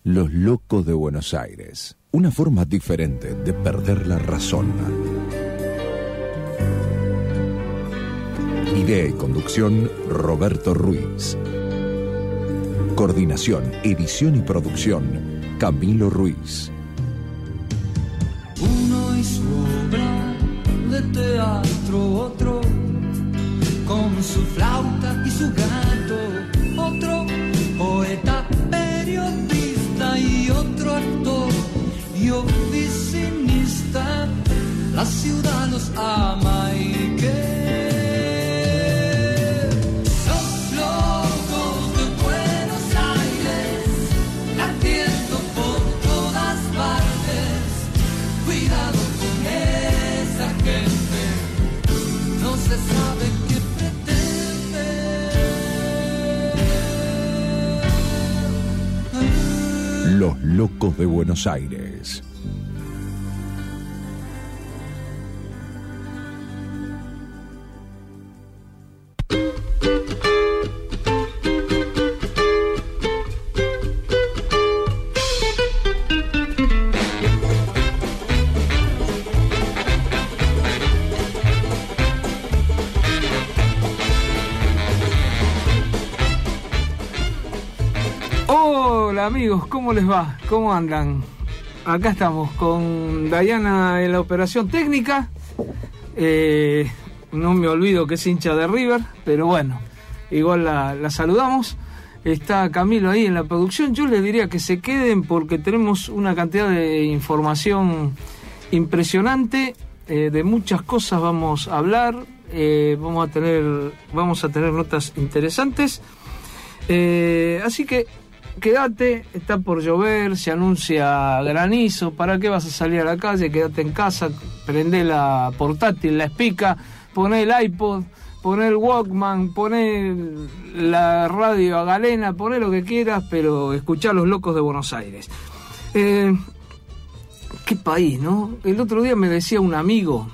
Los locos de Buenos Aires. Una forma diferente de perder la razón. Idea y conducción, Roberto Ruiz. Coordinación, edición y producción, Camilo Ruiz. Uno y su obra de teatro, otro con su flauta y su gato, otro poeta, periodista y otro actor y oficinista. La ciudad los ama y que se sabe qué pretende. Los locos de Buenos Aires. Hola amigos, ¿cómo les va? ¿Cómo andan? Acá estamos con Dayana en la operación técnica. No me olvido que es hincha de River, pero bueno, igual la saludamos. Está Camilo ahí en la producción. Yo les diría que se queden porque tenemos una cantidad de información impresionante. De muchas cosas vamos a hablar. Vamos a tener notas interesantes. Así que quédate, está por llover, se anuncia granizo. ¿Para qué vas a salir a la calle? Quédate en casa, prende la portátil, la espica, poné el iPod, poné el Walkman, poné la radio a galena, poné lo que quieras, pero escuchá a los locos de Buenos Aires. Qué país, ¿no? El otro día me decía un amigo,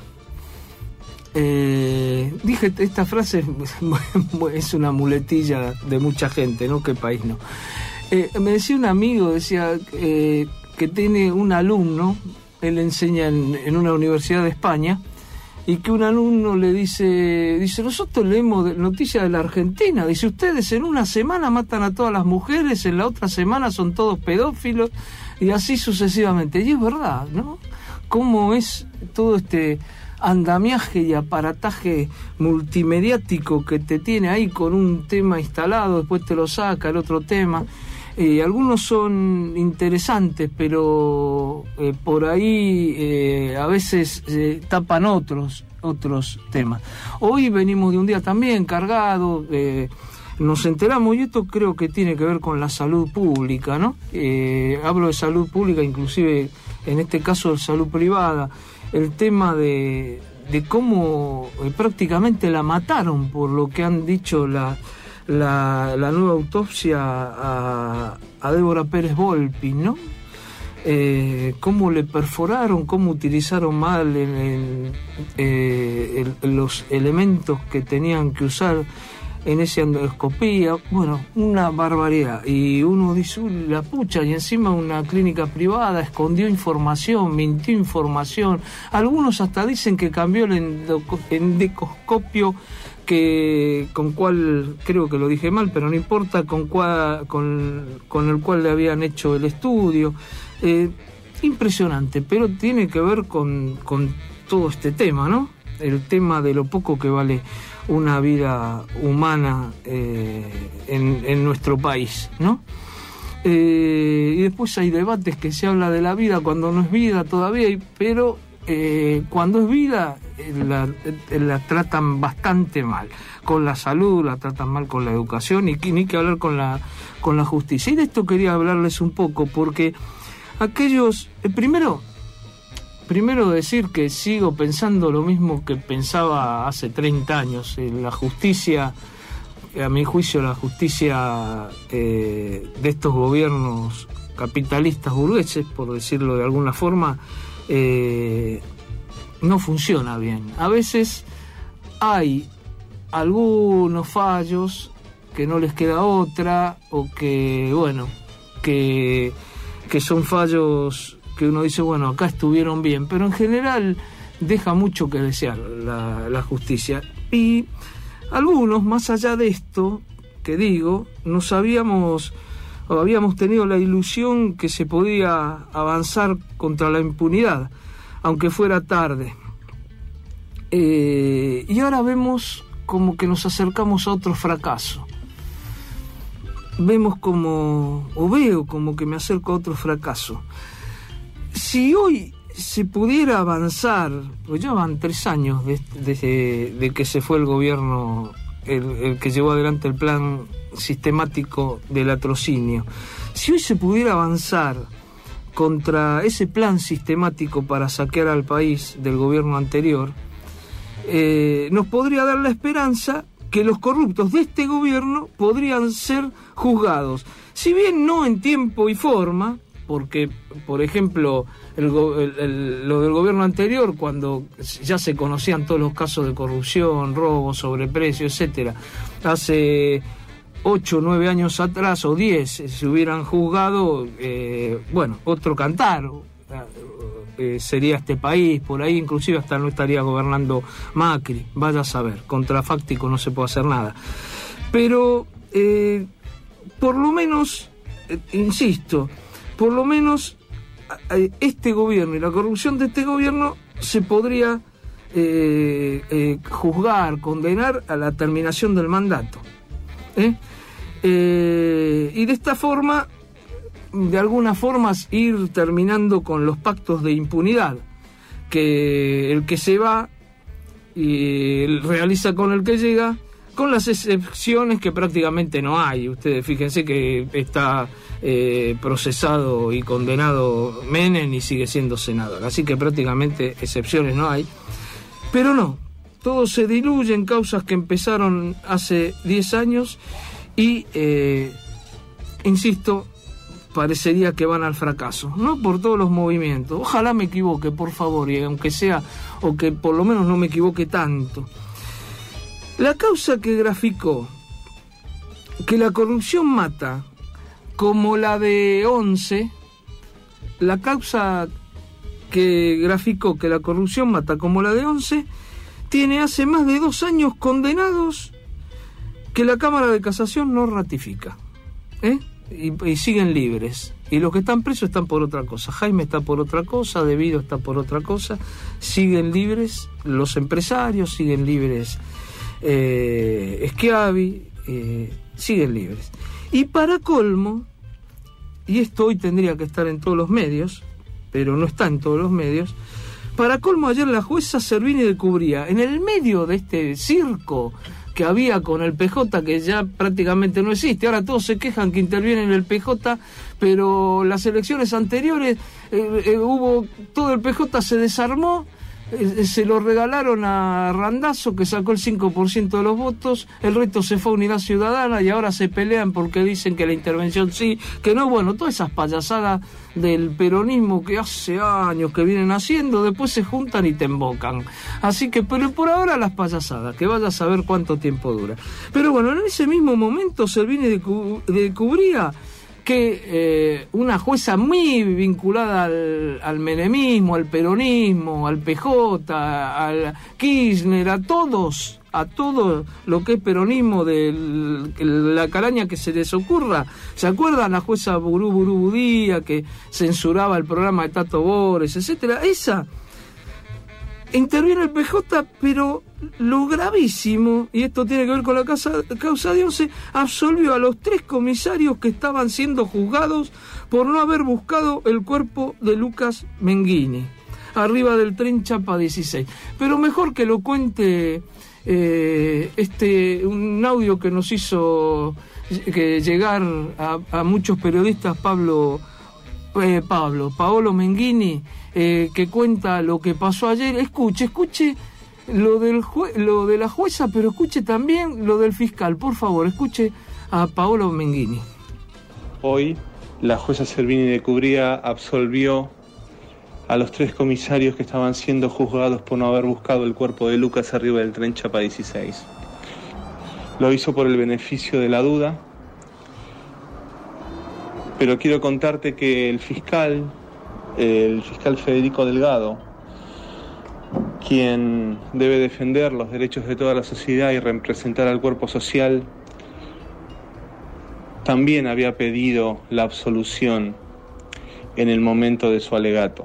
dije esta frase, es una muletilla de mucha gente, ¿no? Qué país, ¿no? Me decía un amigo, decía que tiene un alumno, él enseña en una universidad de España, y que un alumno le dice, nosotros leemos noticias de la Argentina, dice, ustedes en una semana matan a todas las mujeres, en la otra semana son todos pedófilos, y así sucesivamente. Y es verdad, ¿no? Cómo es todo este andamiaje y aparataje multimediático que te tiene ahí con un tema instalado, después te lo saca el otro tema. Algunos son interesantes, pero por ahí a veces tapan otros temas. Hoy venimos de un día también cargado, nos enteramos, y esto creo que tiene que ver con la salud pública, ¿no? Hablo de salud pública, inclusive en este caso de salud privada, el tema de cómo prácticamente la mataron, por lo que han dicho la nueva autopsia a Débora Pérez Volpi, ¿no? Cómo le perforaron, cómo utilizaron mal los elementos que tenían que usar en esa endoscopía. Bueno, una barbaridad. Y uno dice, uy, la pucha, y encima una clínica privada escondió información, mintió información. Algunos hasta dicen que cambió el endoscopio, con cual, creo que lo dije mal, pero no importa, con el cual le habían hecho el estudio. Impresionante, pero tiene que ver con todo este tema, ¿no? El tema de lo poco que vale una vida humana en nuestro país, ¿no? Y después hay debates que se habla de la vida cuando no es vida todavía, pero cuando es vida la tratan bastante mal. Con la salud la tratan mal, con la educación, y ni que hablar con la justicia. Y de esto quería hablarles un poco, porque aquellos... Primero decir que sigo pensando lo mismo que pensaba hace 30 años. La justicia, a mi juicio, la justicia de estos gobiernos capitalistas burgueses, por decirlo de alguna forma, no funciona bien. A veces hay algunos fallos que no les queda otra, o que, bueno, que que son fallos que uno dice, bueno, acá estuvieron bien, pero en general deja mucho que desear la justicia. Y algunos, más allá de esto que digo, habíamos tenido la ilusión que se podía avanzar contra la impunidad, aunque fuera tarde. Y ahora vemos como que nos acercamos a otro fracaso. Veo como que me acerco a otro fracaso. Si hoy se pudiera avanzar, pues ya van 3 años desde que se fue el gobierno, el que llevó adelante el plan sistemático del latrocinio. Si hoy se pudiera avanzar contra ese plan sistemático para saquear al país del gobierno anterior, nos podría dar la esperanza que los corruptos de este gobierno podrían ser juzgados, si bien no en tiempo y forma, porque, por ejemplo, lo del gobierno anterior, cuando ya se conocían todos los casos de corrupción, robo, sobreprecio, etcétera, hace 8 o 9 años atrás, o 10, se hubieran juzgado, otro cantar, sería este país, por ahí inclusive hasta no estaría gobernando Macri, vaya a saber, contrafáctico no se puede hacer nada. Pero, por lo menos, insisto, por lo menos este gobierno y la corrupción de este gobierno se podría juzgar, condenar a la terminación del mandato. Y de esta forma, de alguna forma, ir terminando con los pactos de impunidad, que el que se va y realiza con el que llega, con las excepciones que prácticamente no hay. Ustedes fíjense que está procesado y condenado Menem y sigue siendo senador, así que prácticamente excepciones no hay. Pero no, todo se diluye en causas que empezaron hace 10 años y, insisto, parecería que van al fracaso, no por todos los movimientos. Ojalá me equivoque, por favor, y aunque sea, o que por lo menos no me equivoque tanto. La causa que graficó que la corrupción mata, como la de 11, la causa que graficó que la corrupción mata como la de 11, tiene hace más de 2 años condenados que la Cámara de Casación no ratifica. Y siguen libres. Y los que están presos están por otra cosa. Jaime está por otra cosa, Devido está por otra cosa. Siguen libres los empresarios, siguen libres Schiavi, siguen libres. Y para colmo, y esto hoy tendría que estar en todos los medios, pero no está en todos los medios, para colmo ayer la jueza Servini de Cubría, en el medio de este circo que había con el PJ, que ya prácticamente no existe, ahora todos se quejan que interviene en el PJ, pero las elecciones anteriores todo el PJ se desarmó, se lo regalaron a Randazzo, que sacó el 5% de los votos, el resto se fue a Unidad Ciudadana y ahora se pelean porque dicen que la intervención sí, que no. Bueno, todas esas payasadas del peronismo que hace años que vienen haciendo, después se juntan y te embocan. Así que, pero por ahora las payasadas, que vaya a saber cuánto tiempo dura. Pero bueno, en ese mismo momento Servini de Cubría, que una jueza muy vinculada al menemismo, al peronismo, al PJ, al Kirchner, a todo lo que es peronismo, de la caraña que se les ocurra. ¿Se acuerdan la jueza Burú Budía, que censuraba el programa de Tato Bores, etcétera? Esa interviene el PJ, pero lo gravísimo, y esto tiene que ver con la causa de 11, absolvió a los 3 comisarios que estaban siendo juzgados por no haber buscado el cuerpo de Lucas Menghini, arriba del tren Chapa 16. Pero mejor que lo cuente un audio que nos hizo llegar a muchos periodistas, Paolo Menghini, que cuenta lo que pasó ayer. Escuche lo de la jueza, pero escuche también lo del fiscal. Por favor, escuche a Paolo Menghini. Hoy la jueza Servini de Cubría absolvió a los 3 comisarios que estaban siendo juzgados por no haber buscado el cuerpo de Lucas arriba del tren Chapa 16. Lo hizo por el beneficio de la duda, pero quiero contarte que el fiscal Federico Delgado, quien debe defender los derechos de toda la sociedad y representar al cuerpo social, también había pedido la absolución en el momento de su alegato.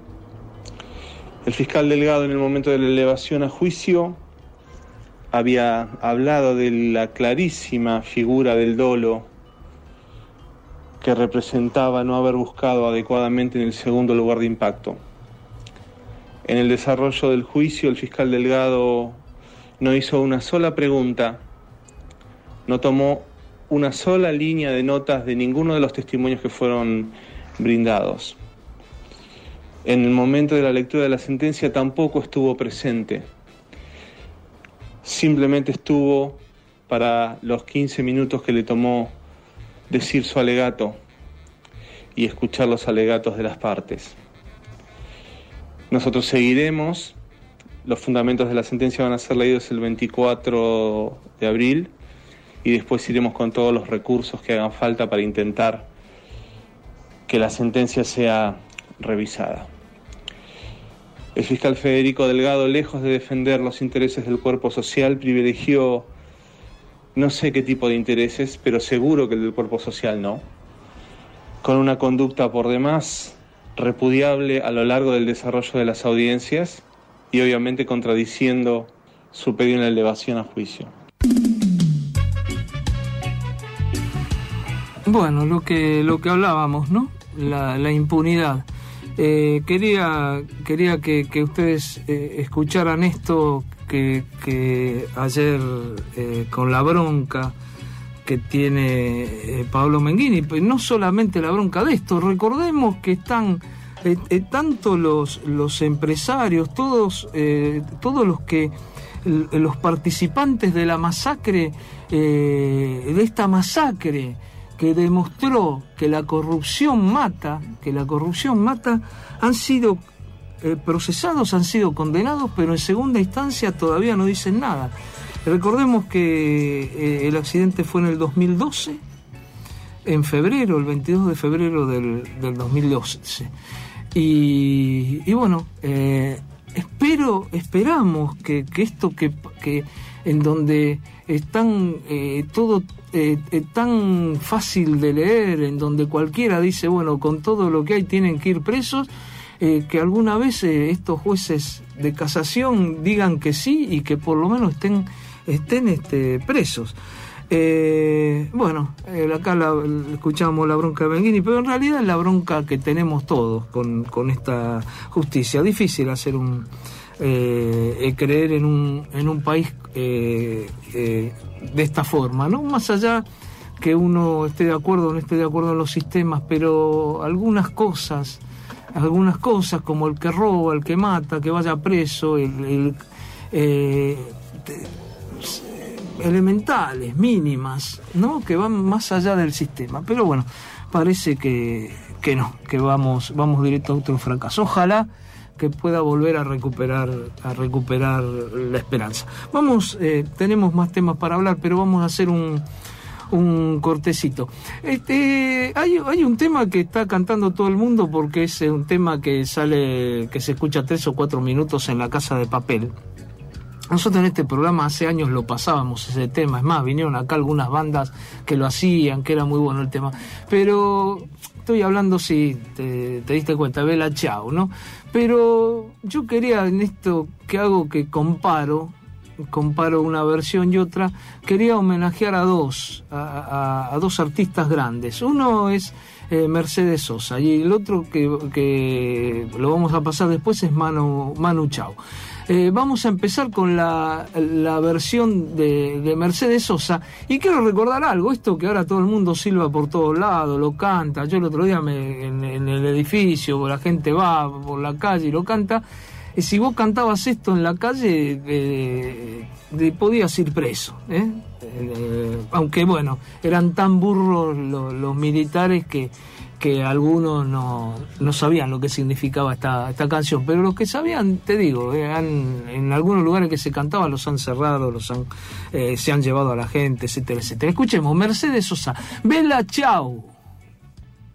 El fiscal Delgado, en el momento de la elevación a juicio, había hablado de la clarísima figura del dolo que representaba no haber buscado adecuadamente en el segundo lugar de impacto. En el desarrollo del juicio, el fiscal Delgado no hizo una sola pregunta, no tomó una sola línea de notas de ninguno de los testimonios que fueron brindados. En el momento de la lectura de la sentencia tampoco estuvo presente. Simplemente estuvo para los 15 minutos que le tomó decir su alegato y escuchar los alegatos de las partes. Nosotros seguiremos, los fundamentos de la sentencia van a ser leídos el 24 de abril y después iremos con todos los recursos que hagan falta para intentar que la sentencia sea revisada. El fiscal Federico Delgado, lejos de defender los intereses del cuerpo social, privilegió no sé qué tipo de intereses, pero seguro que el del cuerpo social no, con una conducta por demás repudiable a lo largo del desarrollo de las audiencias y obviamente contradiciendo su pedido en la elevación a juicio. Bueno, lo que hablábamos, ¿no? La impunidad. Quería que ustedes escucharan esto que ayer con la bronca que tiene Paolo Menghini, pero no solamente la bronca de esto, recordemos que están tanto los empresarios, todos los participantes de la masacre, de esta masacre que demostró que la corrupción mata, han sido procesados, han sido condenados, pero en segunda instancia todavía no dicen nada. Recordemos que el accidente fue en el 2012, en febrero, el 22 de febrero del 2012. Y bueno, esperamos que esto que en donde están todo tan fácil de leer, en donde cualquiera dice, bueno, con todo lo que hay tienen que ir presos, que alguna vez estos jueces de casación digan que sí y que por lo menos estén presos. Bueno, acá escuchamos la bronca de Menghini, pero en realidad es la bronca que tenemos todos con esta justicia. Difícil hacer creer en un país de esta forma, ¿no? Más allá que uno esté de acuerdo o no esté de acuerdo en los sistemas, pero algunas cosas como el que roba, el que mata, que vaya preso, elementales, mínimas, ¿no? Que van más allá del sistema. Pero bueno, parece que no, que vamos directo a otro fracaso. Ojalá que pueda volver a recuperar la esperanza. Tenemos más temas para hablar, pero vamos a hacer un cortecito. Hay un tema que está cantando todo el mundo porque es un tema que se escucha 3 o 4 minutos en La Casa de Papel. Nosotros en este programa hace años lo pasábamos ese tema, es más, vinieron acá algunas bandas que lo hacían, que era muy bueno el tema, pero estoy hablando, si te diste cuenta, Bella Ciao, ¿no? Pero yo quería, en esto que hago, que comparo una versión y otra, quería homenajear a dos artistas grandes. Uno es Mercedes Sosa y el otro que lo vamos a pasar después es Manu Chao. Vamos a empezar con la versión de Mercedes Sosa y quiero recordar algo, esto que ahora todo el mundo silba por todos lados, lo canta. Yo el otro día en el edificio, la gente va por la calle y lo canta. Si vos cantabas esto en la calle, podías ir preso, aunque bueno, eran tan burros los militares que algunos no sabían lo que significaba esta canción, pero los que sabían, te digo, en algunos lugares que se cantaba los han cerrado, se han llevado a la gente, etcétera, etcétera. Escuchemos, Mercedes Sosa, Bella Ciao.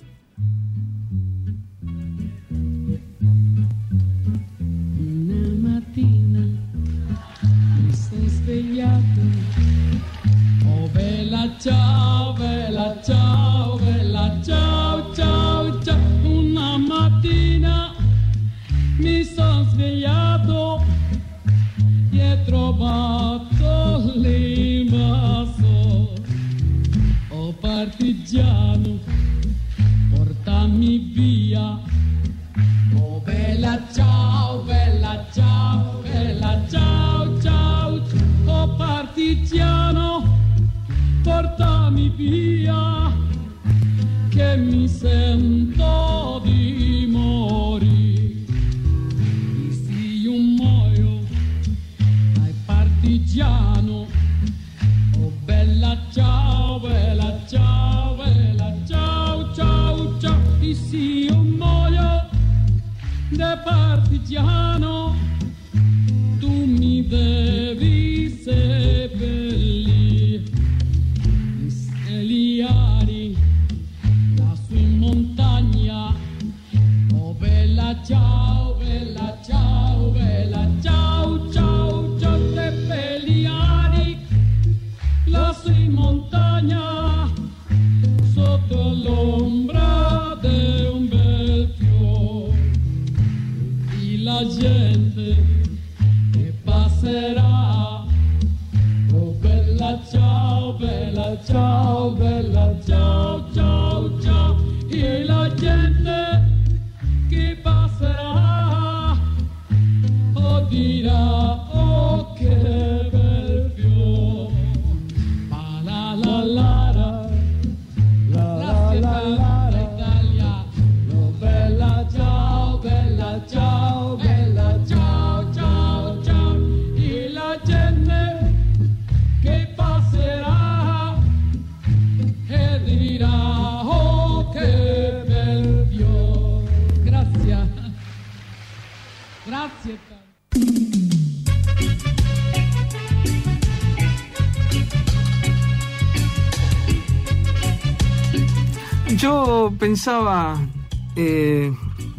svegliato e hai trovato l'invaso. Oh partigiano, portami via. Oh bella ciao, bella ciao, bella ciao, ciao. Oh partigiano, portami via, che mi sento di morire. Se io muoio, ai partigiano. Oh bella ciao, bella ciao, bella ciao, ciao, ciao. E se io muoio da partigiano, tu mi devi seppellire. Eliari, lassù in montagna. Oh bella ciao, bella ciao, bella ciao, ciao, ciao. Seppelliari, lassù in montagna, sotto l'ombra di un bel fiore. E la gente che passerà. Oh bella ciao, bella ciao, bella ciao, ciao, ciao. E la gente che passerà, oh dirà, oh che bel fiore. Ma la la la la, grazie tanta Italia. Oh bella ciao, bella ciao, bella ciao, ciao, ciao. E la gente che passerà e dirà, oh che bel fiore. Grazie. Grazie. Yo pensaba, ¿qué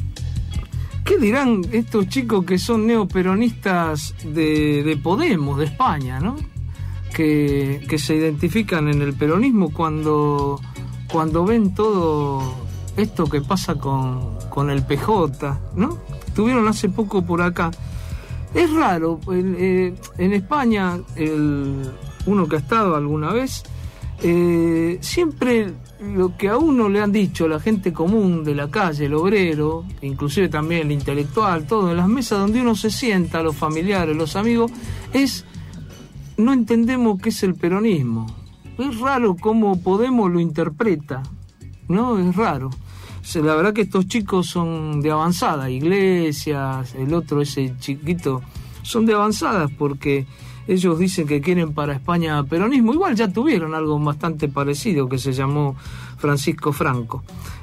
dirán estos chicos que son neoperonistas de Podemos, de España, ¿no? Que se identifican en el peronismo cuando ven todo esto que pasa con el PJ, ¿no? Estuvieron hace poco por acá. Es raro, en España, uno que ha estado alguna vez, siempre lo que a uno le han dicho la gente común de la calle, el obrero, inclusive también el intelectual, todo en las mesas donde uno se sienta, los familiares, los amigos, es: no entendemos qué es el peronismo. Es raro cómo Podemos lo interpreta, ¿no? Es raro. La verdad que estos chicos son de avanzada, Iglesias, el otro, ese chiquito, son de avanzadas porque ellos dicen que quieren para España peronismo. Igual ya tuvieron algo bastante parecido que se llamó Francisco Franco.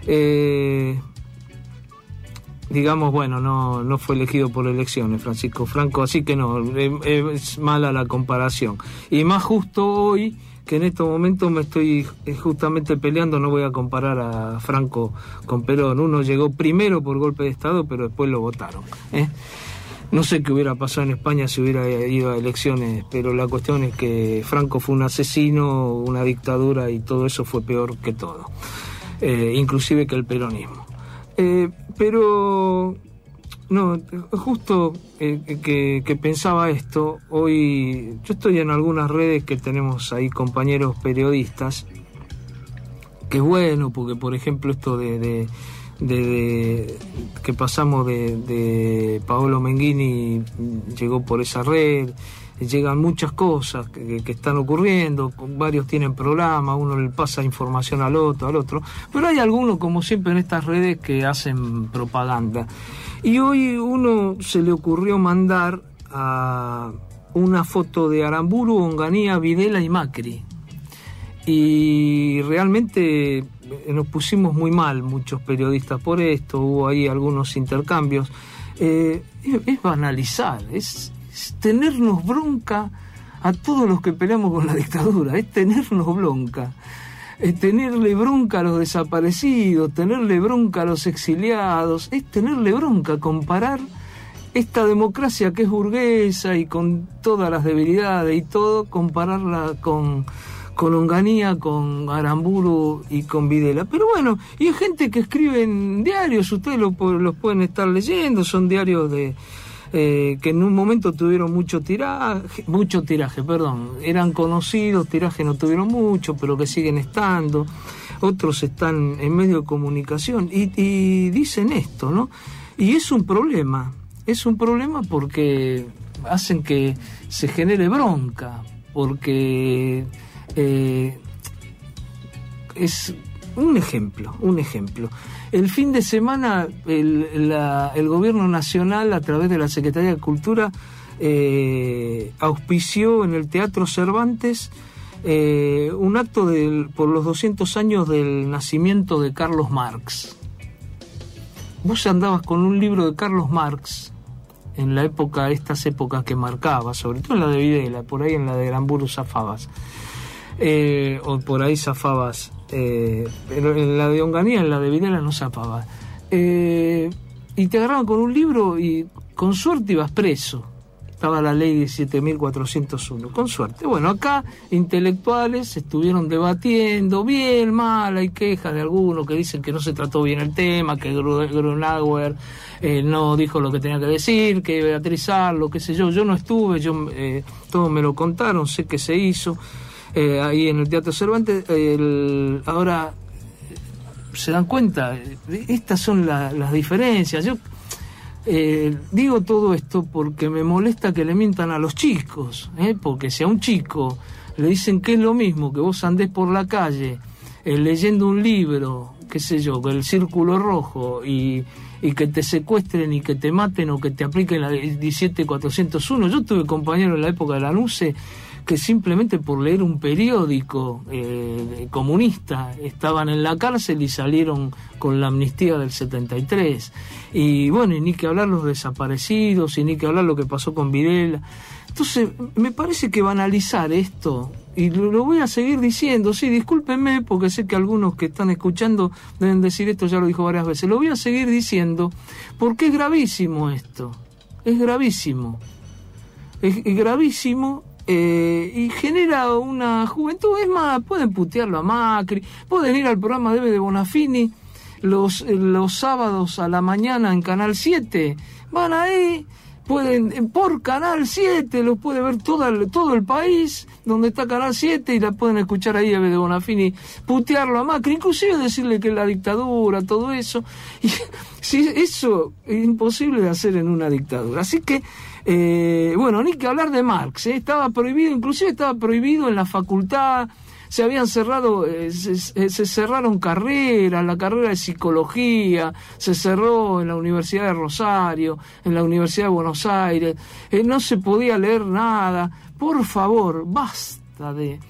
Digamos, bueno, no fue elegido por elecciones Francisco Franco, así que no, es mala la comparación. Y más justo hoy, que en estos momentos me estoy justamente peleando, no voy a comparar a Franco con Perón. Uno llegó primero por golpe de Estado, pero después lo votaron, ¿eh? No sé qué hubiera pasado en España si hubiera ido a elecciones, pero la cuestión es que Franco fue un asesino, una dictadura, y todo eso fue peor que todo, inclusive que el peronismo. Pero no, justo que pensaba esto, hoy yo estoy en algunas redes que tenemos ahí compañeros periodistas, que es bueno, porque por ejemplo esto de que pasamos de Paolo Menghini llegó por esa red, llegan muchas cosas que están ocurriendo, varios tienen programas, uno le pasa información al otro, pero hay algunos, como siempre en estas redes, que hacen propaganda. Y hoy uno se le ocurrió mandar a una foto de Aramburu, Onganía, Videla y Macri. Y realmente nos pusimos muy mal muchos periodistas por esto, hubo ahí algunos intercambios. Es banalizar, es tenernos bronca a todos los que peleamos con la dictadura, es tenernos bronca. Tenerle bronca a los desaparecidos, tenerle bronca a los exiliados, es tenerle bronca, comparar esta democracia que es burguesa y con todas las debilidades y todo, compararla con Onganía, con Aramburu y con Videla. Pero bueno, y hay gente que escribe en diarios, ustedes los pueden estar leyendo, son diarios de que en un momento tuvieron mucho tiraje, eran conocidos, tiraje no tuvieron mucho, pero que siguen estando, otros están en medio de comunicación y dicen esto, ¿no? Y es un problema porque hacen que se genere bronca, porque es un ejemplo. El fin de semana el gobierno nacional, a través de la Secretaría de Cultura, auspició en el Teatro Cervantes un acto por los 200 años del nacimiento de Carlos Marx. Vos andabas con un libro de Carlos Marx en la época, estas épocas que marcaba, sobre todo en la de Videla, por ahí en la de Aramburu zafabas, o por ahí zafabas, pero en la de Onganía, en la de Videla no zafabas, y te agarraban con un libro y con suerte ibas preso. Estaba la ley 17.401, con suerte. Bueno, acá intelectuales estuvieron debatiendo, bien, mal, hay quejas de algunos que dicen que no se trató bien el tema, que Grunauer no dijo lo que tenía que decir, que Beatriz Arlo, qué sé yo no estuve, todos me lo contaron, sé que se hizo ahí en el Teatro Cervantes. Ahora, ¿se dan cuenta? Estas son las diferencias. Yo digo todo esto porque me molesta que le mientan a los chicos, porque si a un chico le dicen que es lo mismo que vos andés por la calle leyendo un libro, qué sé yo, con el Círculo Rojo y que te secuestren y que te maten o que te apliquen la 17.401. Yo tuve compañeros en la época de la NUCE que simplemente por leer un periódico comunista estaban en la cárcel y salieron con la amnistía del 73. Y bueno, y ni que hablar los desaparecidos, y ni que hablar lo que pasó con Videla. Entonces, me parece que banalizar esto, y lo voy a seguir diciendo, sí, discúlpenme, porque sé que algunos que están escuchando deben decir esto, ya lo dijo varias veces, lo voy a seguir diciendo, porque es gravísimo esto, es gravísimo, y genera una juventud. Es más, pueden putearlo a Macri, pueden ir al programa de Bonafini los sábados a la mañana en Canal 7, van ahí, pueden, por Canal 7 los puede ver todo el país donde está Canal 7, y la pueden escuchar ahí a de Bonafini putearlo a Macri, inclusive decirle que es la dictadura, todo eso. Y si eso es imposible de hacer en una dictadura. Así que bueno, ni que hablar de Marx, estaba prohibido, inclusive estaba prohibido en la facultad. Se habían cerrado, se cerraron carreras, la carrera de psicología se cerró en la Universidad de Rosario, en la Universidad de Buenos Aires, no se podía leer nada. Por favor, basta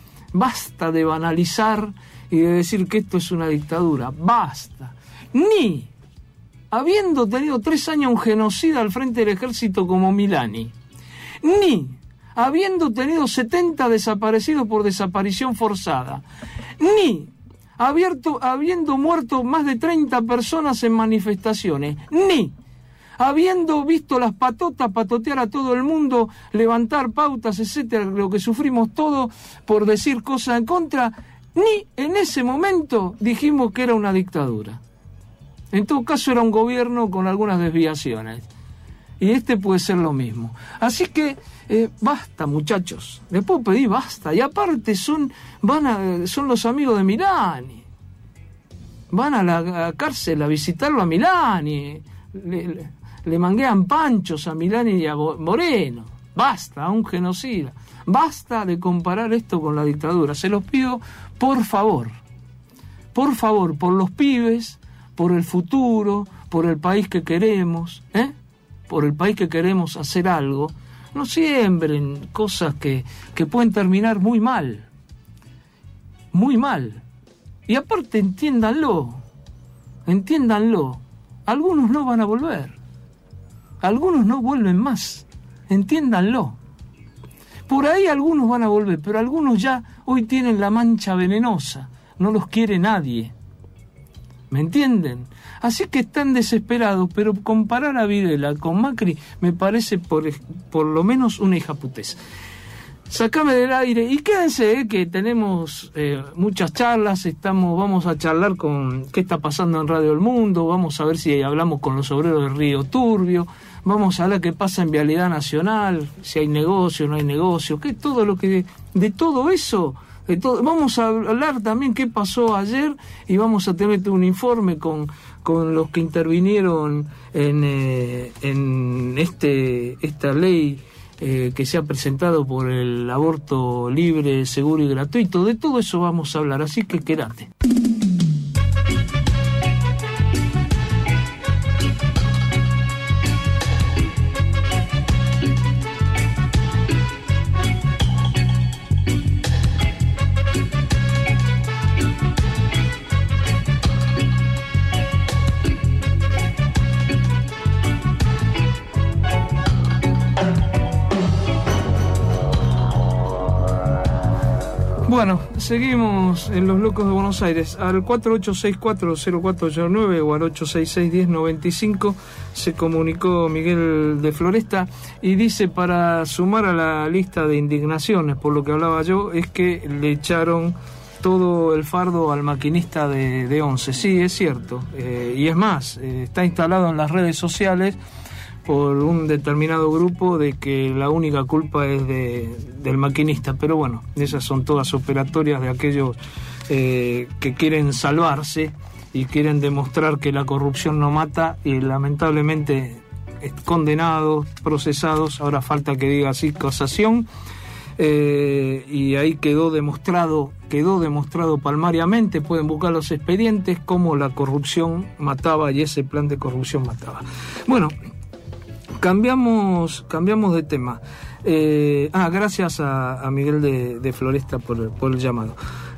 de banalizar y de decir que esto es una dictadura, basta. Ni habiendo tenido 3 años un genocida al frente del ejército como Milani, ni habiendo tenido 70 desaparecidos por desaparición forzada, ni habiendo muerto más de 30 personas en manifestaciones, ni habiendo visto las patotas patotear a todo el mundo, levantar pautas, etcétera, lo que sufrimos todos por decir cosas en contra, ni en ese momento dijimos que era una dictadura. En todo caso era un gobierno con algunas desviaciones. Y este puede ser lo mismo. Así que basta, muchachos. Les puedo pedir basta. Y aparte son los amigos de Milani. Van a la cárcel a visitarlo a Milani. Le manguean panchos a Milani y a Moreno. Basta, a un genocida. Basta de comparar esto con la dictadura. Se los pido, por favor. Por favor, por los pibes, por el futuro, por el país que queremos, por el país que queremos hacer algo, no siembren cosas que pueden terminar muy mal. Muy mal. Y aparte, entiéndanlo. Algunos no van a volver. Algunos no vuelven más. Entiéndanlo. Por ahí algunos van a volver, pero algunos ya hoy tienen la mancha venenosa. No los quiere nadie. ¿Me entienden? Así que están desesperados, pero comparar a Videla con Macri me parece por lo menos una hijaputez. Sacame del aire y quédense, que tenemos muchas charlas, vamos a charlar con qué está pasando en Radio El Mundo, vamos a ver si hablamos con los obreros de Río Turbio, vamos a hablar qué pasa en Vialidad Nacional, si hay negocio, no hay negocio, de todo eso, vamos a hablar también qué pasó ayer y vamos a tener un informe con los que intervinieron en esta ley que se ha presentado por el aborto libre, seguro y gratuito. De todo eso vamos a hablar, así que quédate. Bueno, seguimos en Los Locos de Buenos Aires. Al 48640489 o al 8661095 se comunicó Miguel de Floresta y dice, para sumar a la lista de indignaciones por lo que hablaba yo, es que le echaron todo el fardo al maquinista de Once. Sí, es cierto. Y es más, está instalado en las redes sociales por un determinado grupo de que la única culpa es del maquinista, pero bueno, esas son todas operatorias de aquellos que quieren salvarse y quieren demostrar que la corrupción no mata, y lamentablemente condenados, procesados, ahora falta que diga así, casación, y ahí quedó demostrado palmariamente, pueden buscar los expedientes, cómo la corrupción mataba y ese plan de corrupción mataba. Bueno, Cambiamos de tema. Gracias a Miguel de Floresta por el llamado.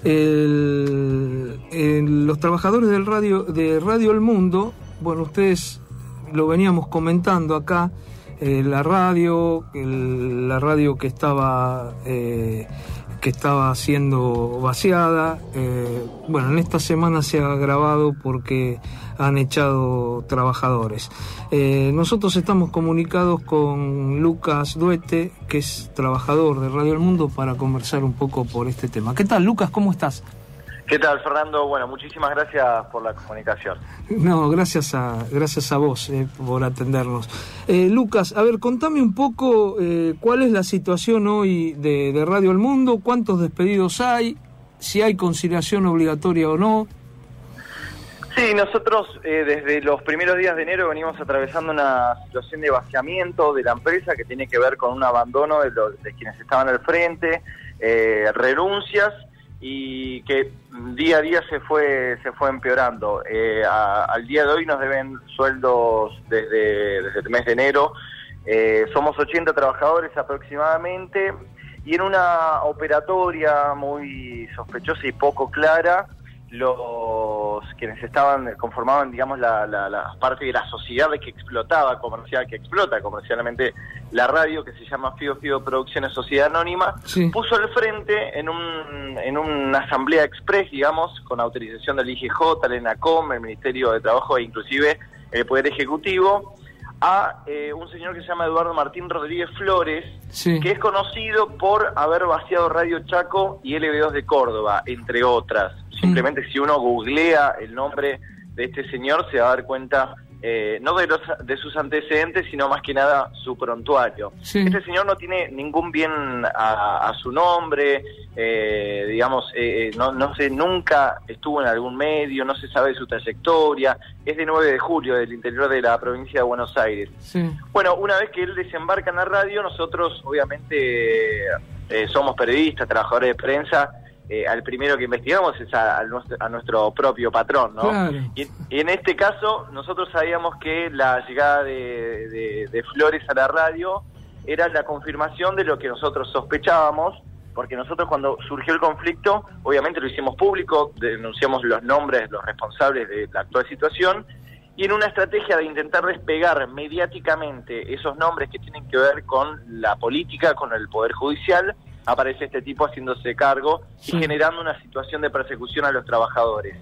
Los trabajadores de Radio El Mundo, bueno, ustedes lo veníamos comentando acá, la radio que estaba siendo vaciada, bueno, en esta semana se ha agravado porque han echado trabajadores. Nosotros estamos comunicados con Lucas Duete, que es trabajador de Radio El Mundo, para conversar un poco por este tema. ¿Qué tal, Lucas? ¿Cómo estás? ¿Qué tal, Fernando? Bueno, muchísimas gracias por la comunicación. No, gracias a vos por atendernos. Lucas, a ver, contame un poco cuál es la situación hoy de Radio El Mundo, cuántos despedidos hay, si hay conciliación obligatoria o no. Sí, nosotros desde los primeros días de enero venimos atravesando una situación de vaciamiento de la empresa que tiene que ver con un abandono de quienes estaban al frente, renuncias, y que día a día se fue empeorando. Al día de hoy nos deben sueldos desde el mes de enero. Somos 80 trabajadores aproximadamente, y en una operatoria muy sospechosa y poco clara, quienes conformaban, digamos, la parte de la sociedad que explota comercialmente la radio, que se llama Fido Producciones Sociedad Anónima, sí, puso al frente en una asamblea express, digamos, con autorización del IGJ, el ENACOM, el Ministerio de Trabajo e inclusive el Poder Ejecutivo, a un señor que se llama Eduardo Martín Rodríguez Flores, sí, que es conocido por haber vaciado Radio Chaco y LB2 de Córdoba, entre otras. Simplemente si uno googlea el nombre de este señor se va a dar cuenta no de sus antecedentes, sino más que nada su prontuario. Sí. Este señor no tiene ningún bien a su nombre, digamos, no sé, nunca estuvo en algún medio, no se sabe de su trayectoria, es de 9 de julio, del interior de la provincia de Buenos Aires. Sí. Bueno, una vez que él desembarca en la radio, nosotros obviamente somos periodistas, trabajadores de prensa, al primero que investigamos es a nuestro propio patrón, ¿no? Claro. Y en este caso nosotros sabíamos que la llegada de Flores a la radio era la confirmación de lo que nosotros sospechábamos, porque nosotros cuando surgió el conflicto obviamente lo hicimos público, denunciamos los nombres, los responsables de la actual situación, y en una estrategia de intentar despegar mediáticamente esos nombres que tienen que ver con la política, con el Poder Judicial, aparece este tipo haciéndose cargo, sí, y generando una situación de persecución a los trabajadores.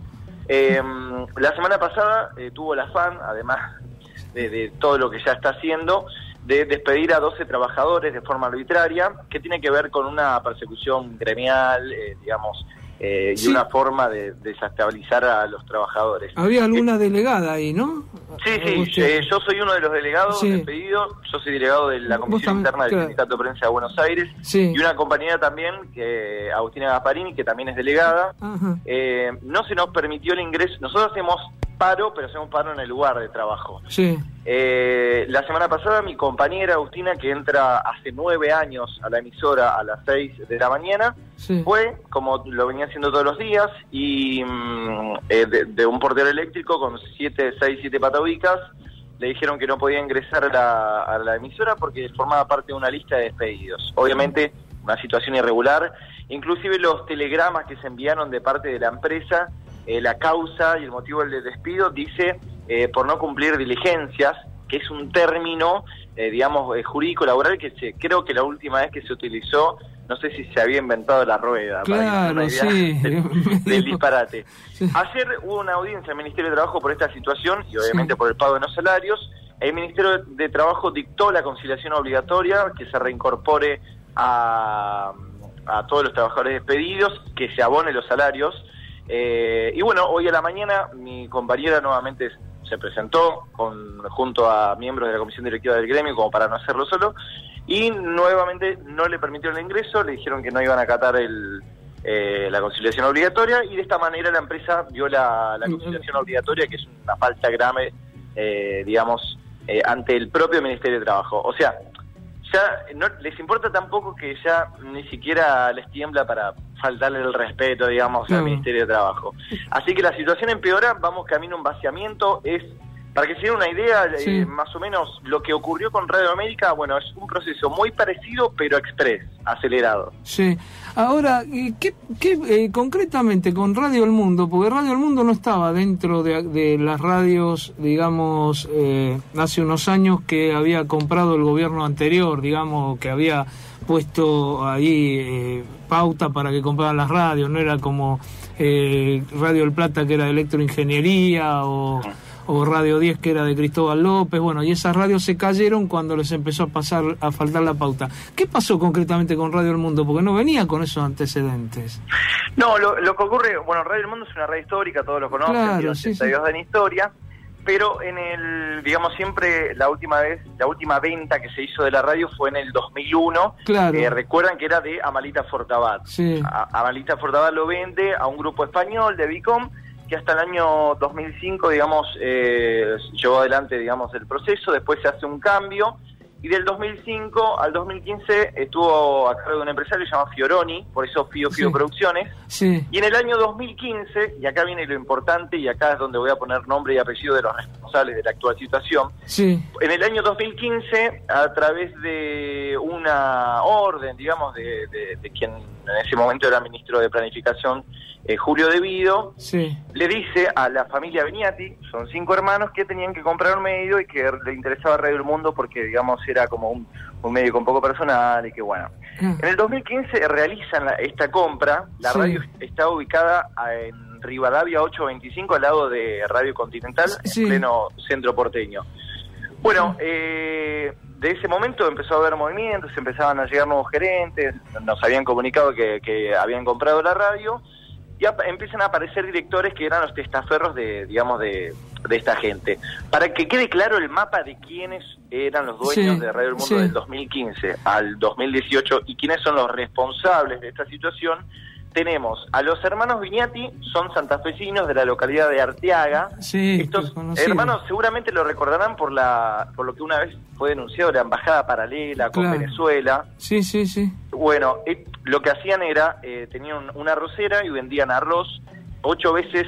La semana pasada tuvo el afán, además de todo lo que ya está haciendo, de despedir a 12 trabajadores de forma arbitraria, que tiene que ver con una persecución gremial, digamos, y una forma de desestabilizar a los trabajadores. Había alguna delegada ahí, ¿no? Sí, yo soy uno de los delegados despedidos, yo soy delegado de la Comisión Interna del Sindicato de Prensa de Buenos Aires, y una compañera también, Agustina Gasparini, que también es delegada. No se nos permitió el ingreso, nosotros hacemos paro, pero hacemos paro en el lugar de trabajo. La semana pasada mi compañera Agustina, que entra hace 9 años a la emisora a las 6 de la mañana, fue, como lo venía haciendo todos los días, y de un portero eléctrico con 6, 7 patadicas, le dijeron que no podía ingresar a la emisora porque formaba parte de una lista de despedidos. Obviamente una situación irregular, inclusive los telegramas que se enviaron de parte de la empresa, la causa y el motivo del despido dice por no cumplir diligencias, que es un término, digamos, jurídico laboral que creo que la última vez que se utilizó, no sé si se había inventado la rueda. Claro, del disparate. Ayer hubo una audiencia al Ministerio de Trabajo por esta situación y obviamente por el pago de los salarios. El Ministerio de Trabajo dictó la conciliación obligatoria, que se reincorpore a todos los trabajadores despedidos, que se abonen los salarios. Y bueno, hoy a la mañana mi compañera nuevamente se presentó junto a miembros de la comisión directiva del gremio, como para no hacerlo solo, y nuevamente no le permitieron el ingreso, le dijeron que no iban a acatar la conciliación obligatoria, y de esta manera la empresa viola la conciliación obligatoria, que es una falta grave, digamos, ante el propio Ministerio de Trabajo. O sea, ya no les importa tampoco, que ya ni siquiera les tiembla para faltarle el respeto, digamos, al Ministerio de Trabajo. Así que la situación empeora, vamos camino a un vaciamiento. Para que se den una idea, más o menos lo que ocurrió con Radio América, bueno, es un proceso muy parecido, pero express, acelerado. Sí. Ahora, ¿qué concretamente con Radio El Mundo? Porque Radio El Mundo no estaba dentro de las radios, digamos, hace unos años que había comprado el gobierno anterior, digamos, que había puesto ahí pauta para que compraran las radios, no era como Radio El Plata, que era de electroingeniería, o Radio 10, que era de Cristóbal López. Bueno, y esas radios se cayeron cuando les empezó a faltar la pauta. ¿Qué pasó concretamente con Radio El Mundo? Porque no venía con esos antecedentes. No, lo que ocurre, bueno, Radio El Mundo es una radio histórica, todos lo conocen, claro, tiene 82 en historia, pero digamos, siempre la última venta que se hizo de la radio fue en el 2001. Claro. Recuerdan que era de Amalita Fortabat. Amalita Fortabat lo vende a un grupo español de Vicom, que hasta el año 2005, digamos, llevó adelante, digamos, el proceso. Después se hace un cambio, y del 2005 al 2015 estuvo a cargo de un empresario llamado Fioroni, por eso Fio Producciones. Y en el año 2015, y acá viene lo importante, y acá es donde voy a poner nombre y apellido de los responsables de la actual situación. En el año 2015, a través de una orden, digamos, de quien en ese momento era ministro de Planificación, Julio De Vido, le dice a la familia Vignati, son 5 hermanos, que tenían que comprar un medio y que le interesaba Radio El Mundo porque, digamos, era como un medio con poco personal y que bueno. En el 2015 realizan esta compra. La radio está ubicada en Rivadavia 825, al lado de Radio Continental, en pleno centro porteño. Bueno, de ese momento empezó a haber movimientos, empezaban a llegar nuevos gerentes, nos habían comunicado que habían comprado la radio, y empiezan a aparecer directores que eran los testaferros de esta gente. Para que quede claro el mapa de quiénes eran los dueños de Radio El Mundo del 2015 al 2018 y quiénes son los responsables de esta situación, tenemos a los hermanos Vignati, son santafesinos de la localidad de Arteaga. Estos hermanos seguramente lo recordarán por lo que una vez fue denunciado la embajada paralela con Venezuela. Bueno, lo que hacían era, tenían una arrocera y vendían arroz 8 veces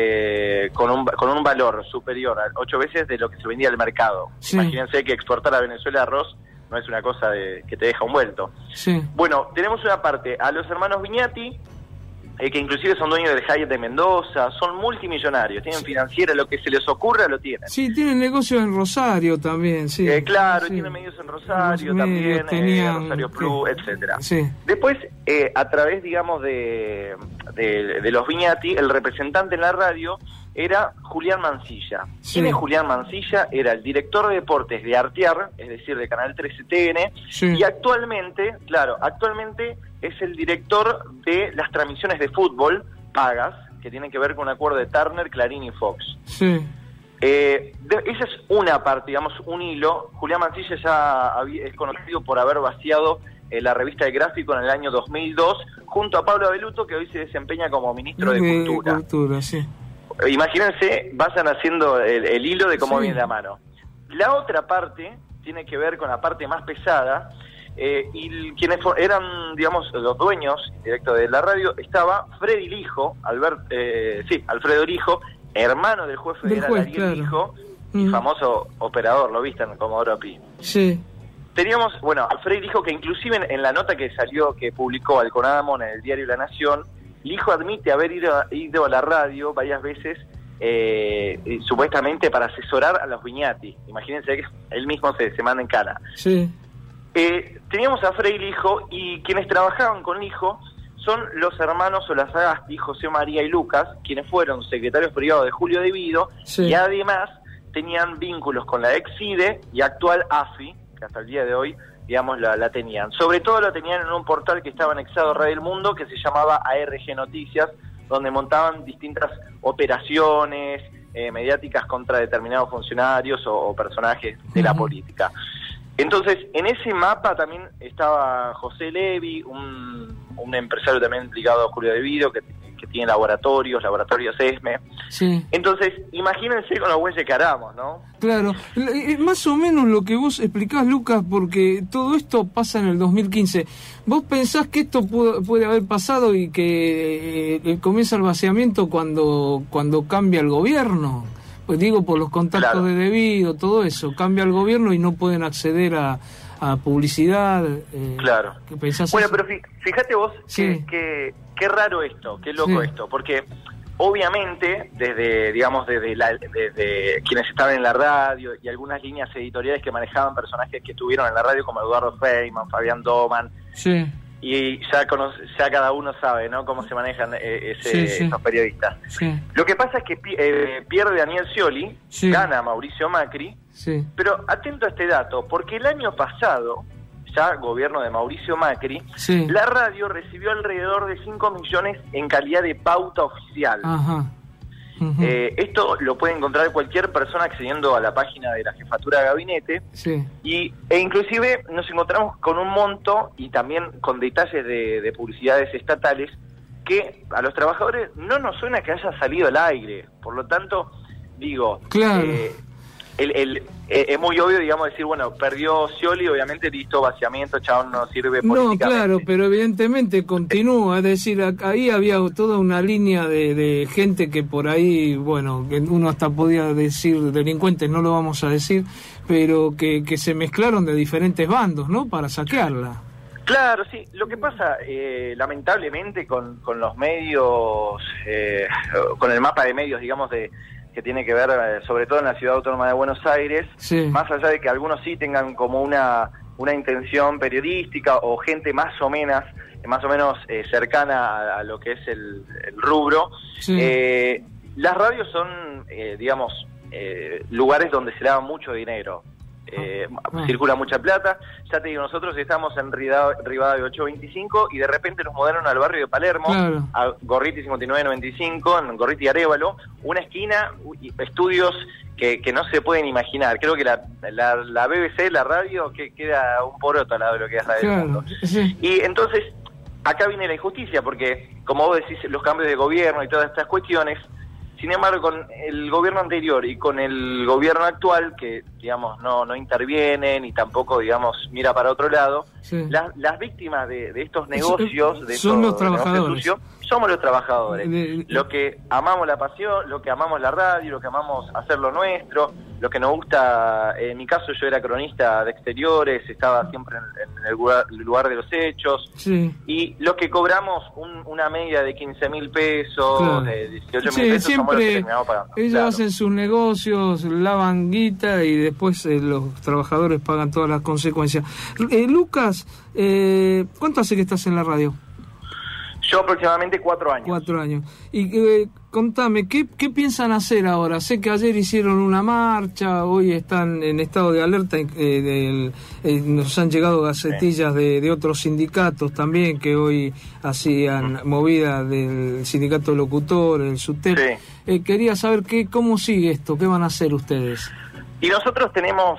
con un valor superior, 8 veces de lo que se vendía al mercado. Imagínense que exportar a Venezuela arroz no es una cosa que te deja un vuelto. Bueno, tenemos una parte a los hermanos Vignati, que inclusive son dueños del Hyatt de Mendoza, son multimillonarios, tienen financiera, lo que se les ocurra lo tienen. Tienen negocios en Rosario también, claro, tienen medios en Rosario también, Rosario Plus, etcétera. Después, a través, digamos, de los Vignati, el representante en la radio era Julián Mansilla. Sí. ¿Quién es Julián Mansilla? Era el director de deportes de Artear, es decir, de Canal 13 TN, Sí. y actualmente es el director de las transmisiones de fútbol pagas, que tienen que ver con un acuerdo de Turner, Clarín y Fox. Sí. Esa es una parte, digamos, un hilo. Julián Mansilla ya es conocido por haber vaciado la revista de Gráfico en el año 2002, junto a Pablo Abeluto, que hoy se desempeña como ministro de Cultura. Sí. Imagínense, vayan haciendo el hilo de cómo Sí. viene la mano. La otra parte tiene que ver con la parte más pesada, y quienes eran, digamos, los dueños directos de la radio, estaba Freddy Lijo, Alfredo Lijo, hermano del juez federal Ariel claro. Lijo, y famoso operador, lo viste en Comodoro Pi. Sí. Teníamos, Alfredo Lijo, que inclusive en la nota que publicó Alconadamon en el diario La Nación, Lijo admite haber ido a la radio varias veces, supuestamente para asesorar a los Viñati. Imagínense que él mismo se manda en cana. Sí. Teníamos a Freddy Lijo, y quienes trabajaban con Lijo son los hermanos Olazagasti, José María y Lucas, quienes fueron secretarios privados de Julio De Vido, Sí. y además tenían vínculos con la ex CIDE y actual AFI, que hasta el día de hoy, digamos, la tenían. Sobre todo lo tenían en un portal que estaba anexado a Radio El Mundo, que se llamaba ARG Noticias, donde montaban distintas operaciones mediáticas contra determinados funcionarios o personajes de la política. Entonces, en ese mapa también estaba José Levi, un empresario también ligado a Julio De Vido, que tiene laboratorios ESME. Sí. Entonces, imagínense con los güeyes que haramos, ¿no? Claro, más o menos lo que vos explicás, Lucas, porque todo esto pasa en el 2015. ¿Vos pensás que esto puede haber pasado y que comienza el vaciamiento cuando cambia el gobierno? Pues digo, por los contactos Claro. de Debido, todo eso, cambia el gobierno y no pueden acceder a publicidad. Claro. ¿Qué pensás? Bueno, eso? pero fíjate vos Sí. qué raro esto, qué loco Sí. esto, porque obviamente desde quienes estaban en la radio y algunas líneas editoriales que manejaban personajes que estuvieron en la radio, como Eduardo Feynman, Fabián Doman, Sí. y ya cada uno sabe, ¿no?, cómo se manejan Sí. esos periodistas. Sí. Lo que pasa es que pierde Daniel Scioli, Sí. gana Mauricio Macri, Sí. pero atento a este dato, porque el año pasado, ya gobierno de Mauricio Macri, Sí. la radio recibió alrededor de 5 millones en calidad de pauta oficial. Ajá. Ujú. Esto lo puede encontrar cualquier persona accediendo a la página de la Jefatura de Gabinete, Sí. e inclusive nos encontramos con un monto y también con detalles de publicidades estatales que a los trabajadores no nos suena que haya salido al aire. Por lo tanto, digo, Claro. es muy obvio, digamos, decir, bueno, perdió Scioli, obviamente, listo, vaciamiento, chabón, no sirve No, políticamente. claro, pero evidentemente continúa, es decir, ahí había toda una línea de gente que por ahí, bueno, que uno hasta podía decir delincuentes, no lo vamos a decir, pero que se mezclaron de diferentes bandos, ¿no?, para saquearla. Claro, sí. Lo que pasa, lamentablemente, con los medios, con el mapa de medios, digamos, que tiene que ver, sobre todo en la Ciudad Autónoma de Buenos Aires, Sí. más allá de que algunos sí tengan como una intención periodística o gente más o menos cercana a lo que es el rubro, Sí. las radios son, digamos, lugares donde se lava mucho dinero. Circula mucha plata. Ya te digo, nosotros estamos en Rivadavia 825 y de repente nos mudaron al barrio de Palermo, Claro. a Gorriti 5995, en Gorriti y Arévalo, una esquina, estudios que no se pueden imaginar. Creo que la BBC, la radio, que queda un poroto al lado de lo que es Radio del Claro, Mundo. sí. Y entonces, acá viene la injusticia, porque, como vos decís, los cambios de gobierno y todas estas cuestiones, sin embargo, con el gobierno anterior y con el gobierno actual, que, digamos, no interviene ni tampoco, digamos, mira para otro lado, Sí. las víctimas de estos negocios, de son estos los trabajadores. negocios sucios, somos los trabajadores. De- Lo que amamos la pasión, lo que amamos la radio, lo que amamos hacer lo nuestro, lo que nos gusta. En mi caso, yo era cronista de exteriores, estaba siempre en el lugar de los hechos, Sí. y lo que cobramos una media de 15.000 pesos, Claro. de 18.000 Sí, pesos, somos los que siempre terminamos pagando. ellos Claro. hacen sus negocios, lavan guita y después los trabajadores pagan todas las consecuencias. Lucas, ¿cuánto hace que estás en la radio? Yo aproximadamente 4 años. 4 años. Y contame, ¿qué piensan hacer ahora? Sé que ayer hicieron una marcha, hoy están en estado de alerta, nos han llegado gacetillas de otros sindicatos también, que hoy hacían movida del sindicato de locutores, del SUTEP. Sí. Quería saber cómo sigue esto, qué van a hacer ustedes. Y nosotros tenemos,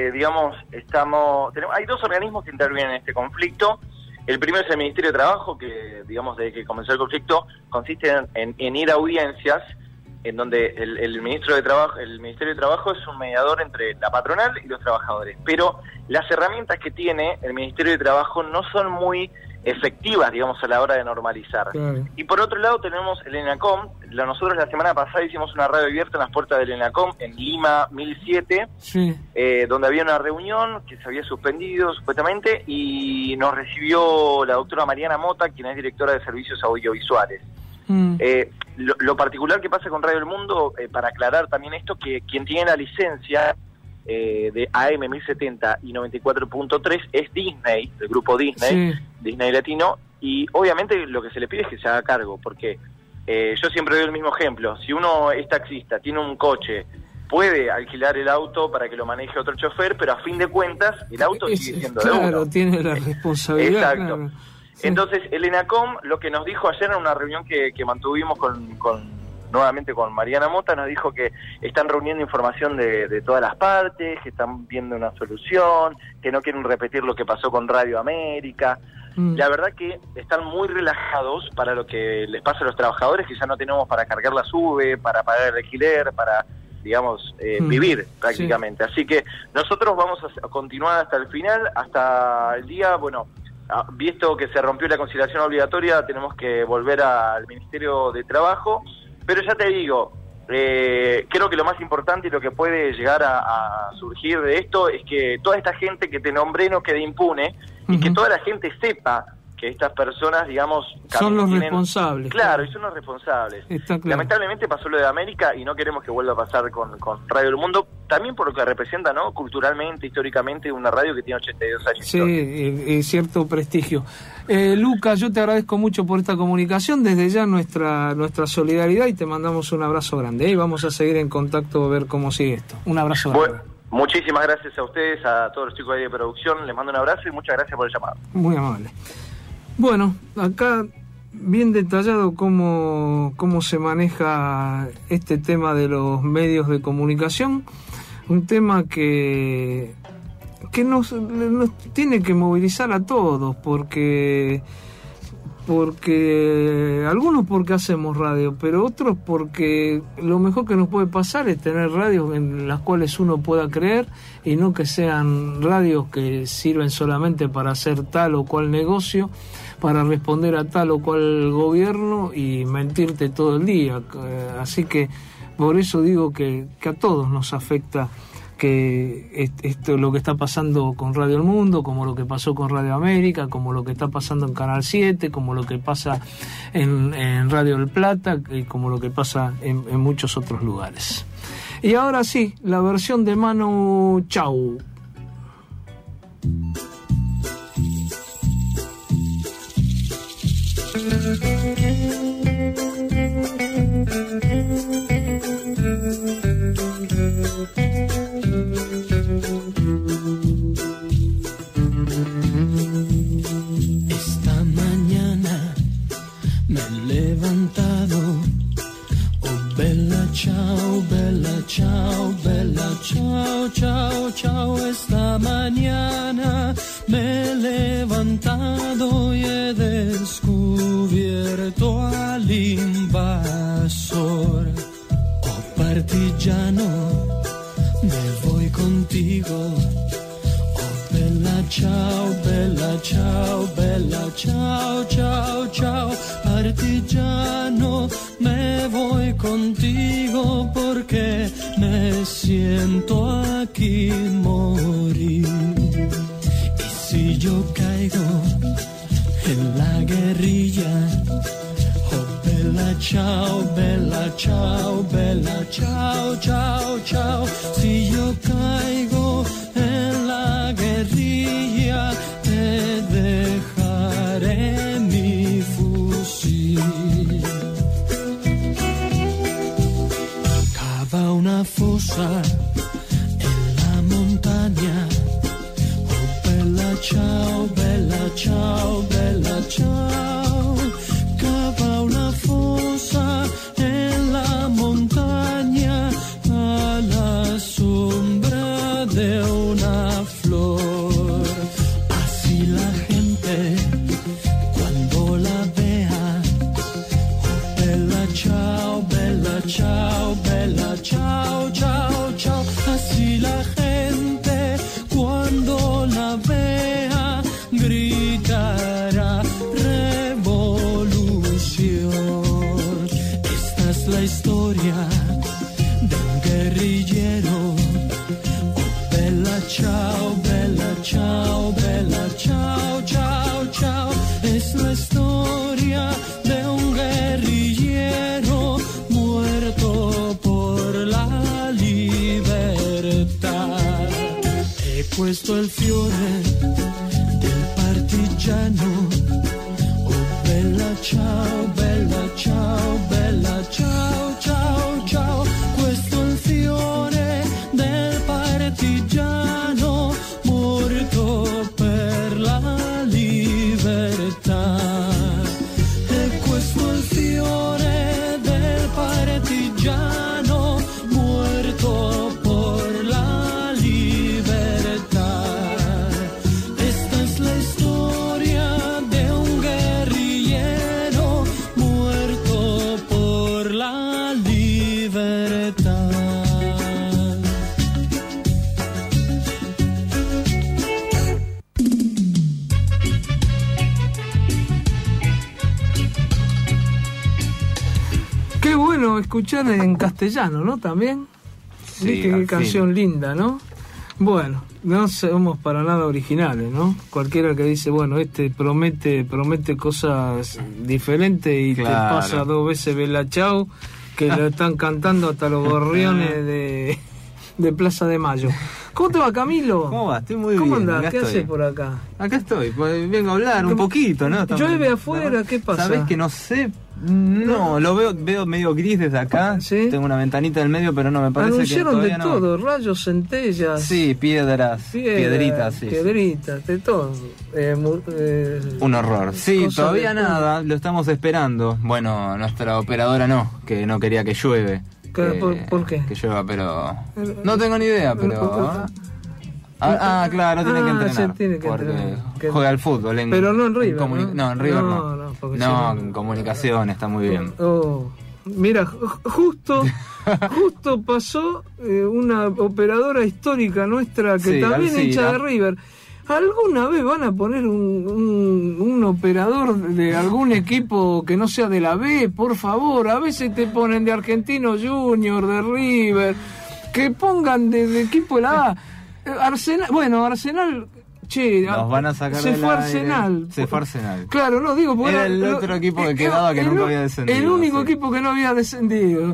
hay 2 organismos que intervienen en este conflicto. El primero es el Ministerio de Trabajo, que, digamos, desde que comenzó el conflicto, consiste en ir a audiencias, en donde el Ministerio de Trabajo es un mediador entre la patronal y los trabajadores. Pero las herramientas que tiene el Ministerio de Trabajo no son muy efectivas, digamos, a la hora de normalizar. Claro. Y por otro lado tenemos el ENACOM. Nosotros la semana pasada hicimos una radio abierta en las puertas del ENACOM en Lima 1007, sí. Donde había una reunión que se había suspendido supuestamente, y nos recibió la doctora Mariana Mota, quien es directora de servicios audiovisuales. Lo particular que pasa con Radio El Mundo, para aclarar también esto, que quien tiene la licencia de AM 1070 y 94.3 es Disney, el grupo Disney, sí. Disney Latino, y obviamente lo que se le pide es que se haga cargo, porque yo siempre doy el mismo ejemplo. Si uno es taxista, tiene un coche, puede alquilar el auto para que lo maneje otro chofer, pero a fin de cuentas el auto sigue siendo de uno. Claro, tiene la responsabilidad. Exacto. Claro. Sí. Entonces el ENACOM lo que nos dijo ayer en una reunión que mantuvimos nuevamente con Mariana Mota, nos dijo que están reuniendo información de todas las partes, que están viendo una solución, que no quieren repetir lo que pasó con Radio América. La verdad que están muy relajados para lo que les pasa a los trabajadores, que ya no tenemos para cargar la SUBE, para pagar el alquiler, para, digamos, vivir prácticamente. Sí. Así que nosotros vamos a continuar hasta el final, hasta el día, bueno, visto que se rompió la conciliación obligatoria, tenemos que volver al Ministerio de Trabajo. Pero ya te digo, creo que lo más importante y lo que puede llegar a surgir de esto es que toda esta gente que te nombré no quede impune, y que toda la gente sepa que estas personas, digamos, son los responsables. Claro, y son los responsables. Claro. Lamentablemente pasó lo de América y no queremos que vuelva a pasar con Radio El Mundo, también por lo que representa, ¿no? Culturalmente, históricamente, una radio que tiene 82 años. Sí, y cierto prestigio. Lucas, yo te agradezco mucho por esta comunicación, desde ya nuestra solidaridad, y te mandamos un abrazo grande, y vamos a seguir en contacto a ver cómo sigue esto. Un abrazo grande. Muchísimas gracias a ustedes, a todos los chicos de producción, les mando un abrazo y muchas gracias por el llamado. Muy amable. Bueno, acá bien detallado cómo se maneja este tema de los medios de comunicación, un tema que nos tiene que movilizar a todos, porque algunos porque hacemos radio, pero otros porque lo mejor que nos puede pasar es tener radios en las cuales uno pueda creer, y no que sean radios que sirven solamente para hacer tal o cual negocio, para responder a tal o cual gobierno y mentirte todo el día. Así que por eso digo que a todos nos afecta que esto, lo que está pasando con Radio El Mundo, como lo que pasó con Radio América, como lo que está pasando en Canal 7, como lo que pasa en Radio El Plata, y como lo que pasa en muchos otros lugares. Y ahora sí, la versión de Manu Chao. Esta mañana me he levantado, oh bella ciao, bella ciao, bella ciao, ciao, ciao. Esta mañana me he levantado y he descubierto al invasor. Oh partigiano, me voy contigo. Bella ciao, bella ciao, bella ciao, ciao, ciao. Partigiano, me voy contigo porque me siento aquí morir. Y si yo caigo en la guerrilla, oh bella ciao, bella ciao, bella ciao, ciao, ciao. Si yo caigo en la guerrilla, te dejaré mi fusil. ciao, bella ciao, bella ciao. Cava una fossa nella montagna alla sombra de una flor. Así la gente cuando la vea, oh, bella ciao, bella ciao, bella ciao, ciao, ciao. Así la gente cuando la vea gritará revolución. Esta es la historia de un guerrillero. Oh, bella ciao, bella ciao, bella ciao, ciao, ciao. Es la historia de un guerrillero muerto por la libertà. E questo è il fiore del partigiano. Oh, bella ciao, bella ciao, bella ciao, ciao, ciao. Questo è il fiore del partigiano morto per la libertà. E questo è il fiore del partigiano muerto por la libertà. Esta es la historia de un guerrillero muerto por la libertà. Qué bueno escuchar en castellano, ¿no? También. Sí, ¿Viste qué al canción linda, ¿no? Bueno, no somos para nada originales, ¿no? Cualquiera que dice, bueno, promete cosas diferentes y Claro. te pasa 2 veces Bella Ciao, que lo están cantando hasta los gorriones de Plaza de Mayo. ¿Cómo te va, Camilo? ¿Cómo va? Estoy muy ¿Cómo bien. andás? Acá ¿Qué estoy. haces por acá? Acá estoy, pues vengo a hablar un poquito, ¿no? Llueve afuera, ¿qué pasa? ¿Sabés que no sé? No, lo veo medio gris desde acá. ¿Sí? Tengo una ventanita en el medio, pero no me parece Anunciaron que de todavía no. todo, rayos, centellas. Sí, piedritas, sí. Piedritas, de todo. Un horror. Sí, cosas todavía de- nada, lo estamos esperando. Bueno, nuestra operadora no, que no quería que llueve. ¿Por qué? Que llueva, pero... No tengo ni idea, pero... claro, tiene que entrenar. se tiene que porque entrenar. juega al fútbol. Pero no en River, No, en River no. No, porque si No, no- en comunicación está muy bien. Oh, mira, justo pasó una operadora histórica nuestra que Sí, también Alcira. hincha de River. ¿Alguna vez van a poner un operador de algún equipo que no sea de la B? Por favor, a veces te ponen de Argentino Junior, de River, que pongan del equipo de la A. Arsenal, che, Nos van a sacar se del fue aire. Arsenal. Se fue Arsenal. Claro, no digo porque Era el otro equipo que quedaba que nunca había descendido, El único sí. equipo que no había descendido.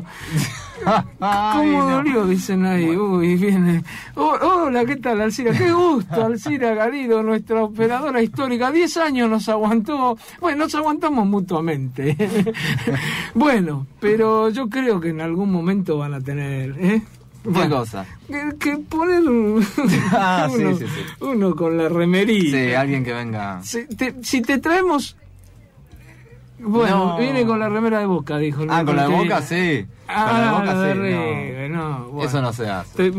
Ay, ¿Cómo no. dolió? Dicen ahí. Uy, viene. Hola, ¿qué tal, Alcira? Qué gusto, Alcira Galido, nuestra operadora histórica. 10 años nos aguantó. Bueno, nos aguantamos mutuamente. Bueno, pero yo creo que en algún momento van a tener. ¿Qué Bueno, cosa? que poner Sí. uno con la remerita. Sí, alguien que venga. Si te traemos. Bueno, No. viene con la remera de Boca, dijo. Ah, con la de Porque- Boca sí. Ah, Con la de la Boca de sí. River, no, bueno. Eso no se hace.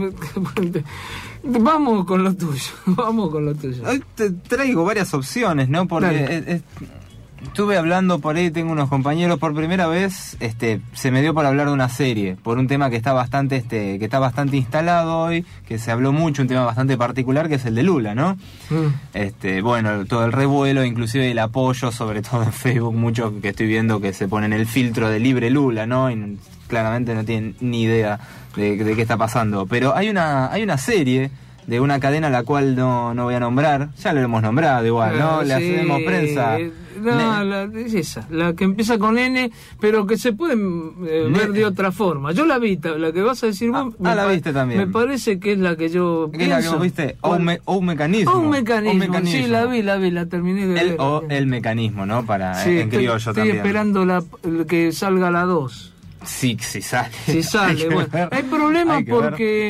Vamos con lo tuyo, vamos con lo tuyo. Hoy te traigo varias opciones, ¿no? Porque Dale. estuve hablando por ahí, tengo unos compañeros, por primera vez se me dio por hablar de una serie, por un tema que está bastante instalado hoy, que se habló mucho, un tema bastante particular, que es el de Lula, ¿no? Bueno, todo el revuelo, inclusive el apoyo, sobre todo en Facebook, mucho que estoy viendo que se ponen el filtro de libre Lula, ¿no? Y claramente no tienen ni idea de qué está pasando. Pero hay una serie de una cadena a la cual no voy a nombrar, ya lo hemos nombrado igual, ¿no? Le Sí. hacemos prensa. No, es esa, la que empieza con N, pero que se puede ver de otra forma. Yo la vi, la que vas a decir vos. la viste también. Me parece que es la que yo ¿Qué es la que pienso. vos viste? ¿Cuál? O un mecanismo. Un mecanismo, sí, la terminé de ver. El mecanismo, ¿no? Sí, en criollo estoy también. esperando que salga la 2. Sí, si sale. Si sale, Hay que bueno. ver. Hay problemas Hay que ver. porque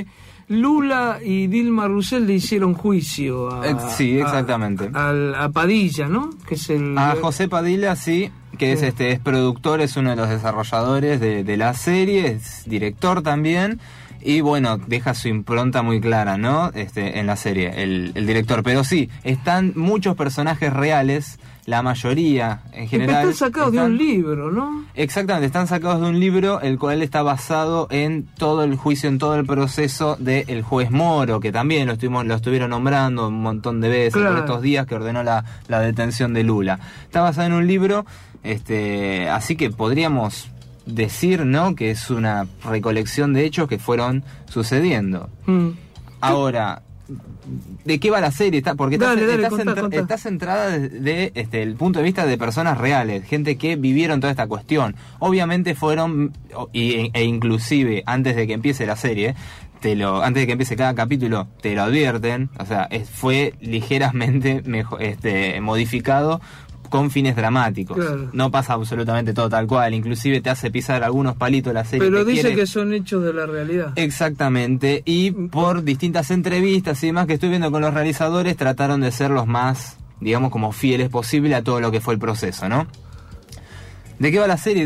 Lula y Dilma Rousseff le hicieron juicio sí, exactamente. A Padilla, ¿no? Que es a José Padilla, sí, que es productor, es uno de los desarrolladores de la serie, es director también. Y bueno, deja su impronta muy clara, ¿no? En la serie, el director. Pero sí, están muchos personajes reales, la mayoría en general. Están sacados de un libro, ¿no? Exactamente, están sacados de un libro, el cual está basado en todo el juicio, en todo el proceso del juez Moro, que también lo estuvieron nombrando un montón de veces, claro, por estos días que ordenó la detención de Lula. Está basado en un libro, así que podríamos decir, ¿no?, que es una recolección de hechos que fueron sucediendo. Ahora, ¿de qué va la serie? Porque está centrada desde el punto de vista de personas reales, gente que vivieron toda esta cuestión. Obviamente fueron, e inclusive antes de que empiece la serie, antes de que empiece cada capítulo, te lo advierten, o sea, fue ligeramente modificado con fines dramáticos. Claro. No pasa absolutamente todo tal cual, inclusive te hace pisar algunos palitos la serie. Pero dice que son hechos de la realidad. Exactamente, y por distintas entrevistas y demás que estoy viendo con los realizadores, trataron de ser los más, digamos, como fieles posible a todo lo que fue el proceso, ¿no? ¿De qué va la serie?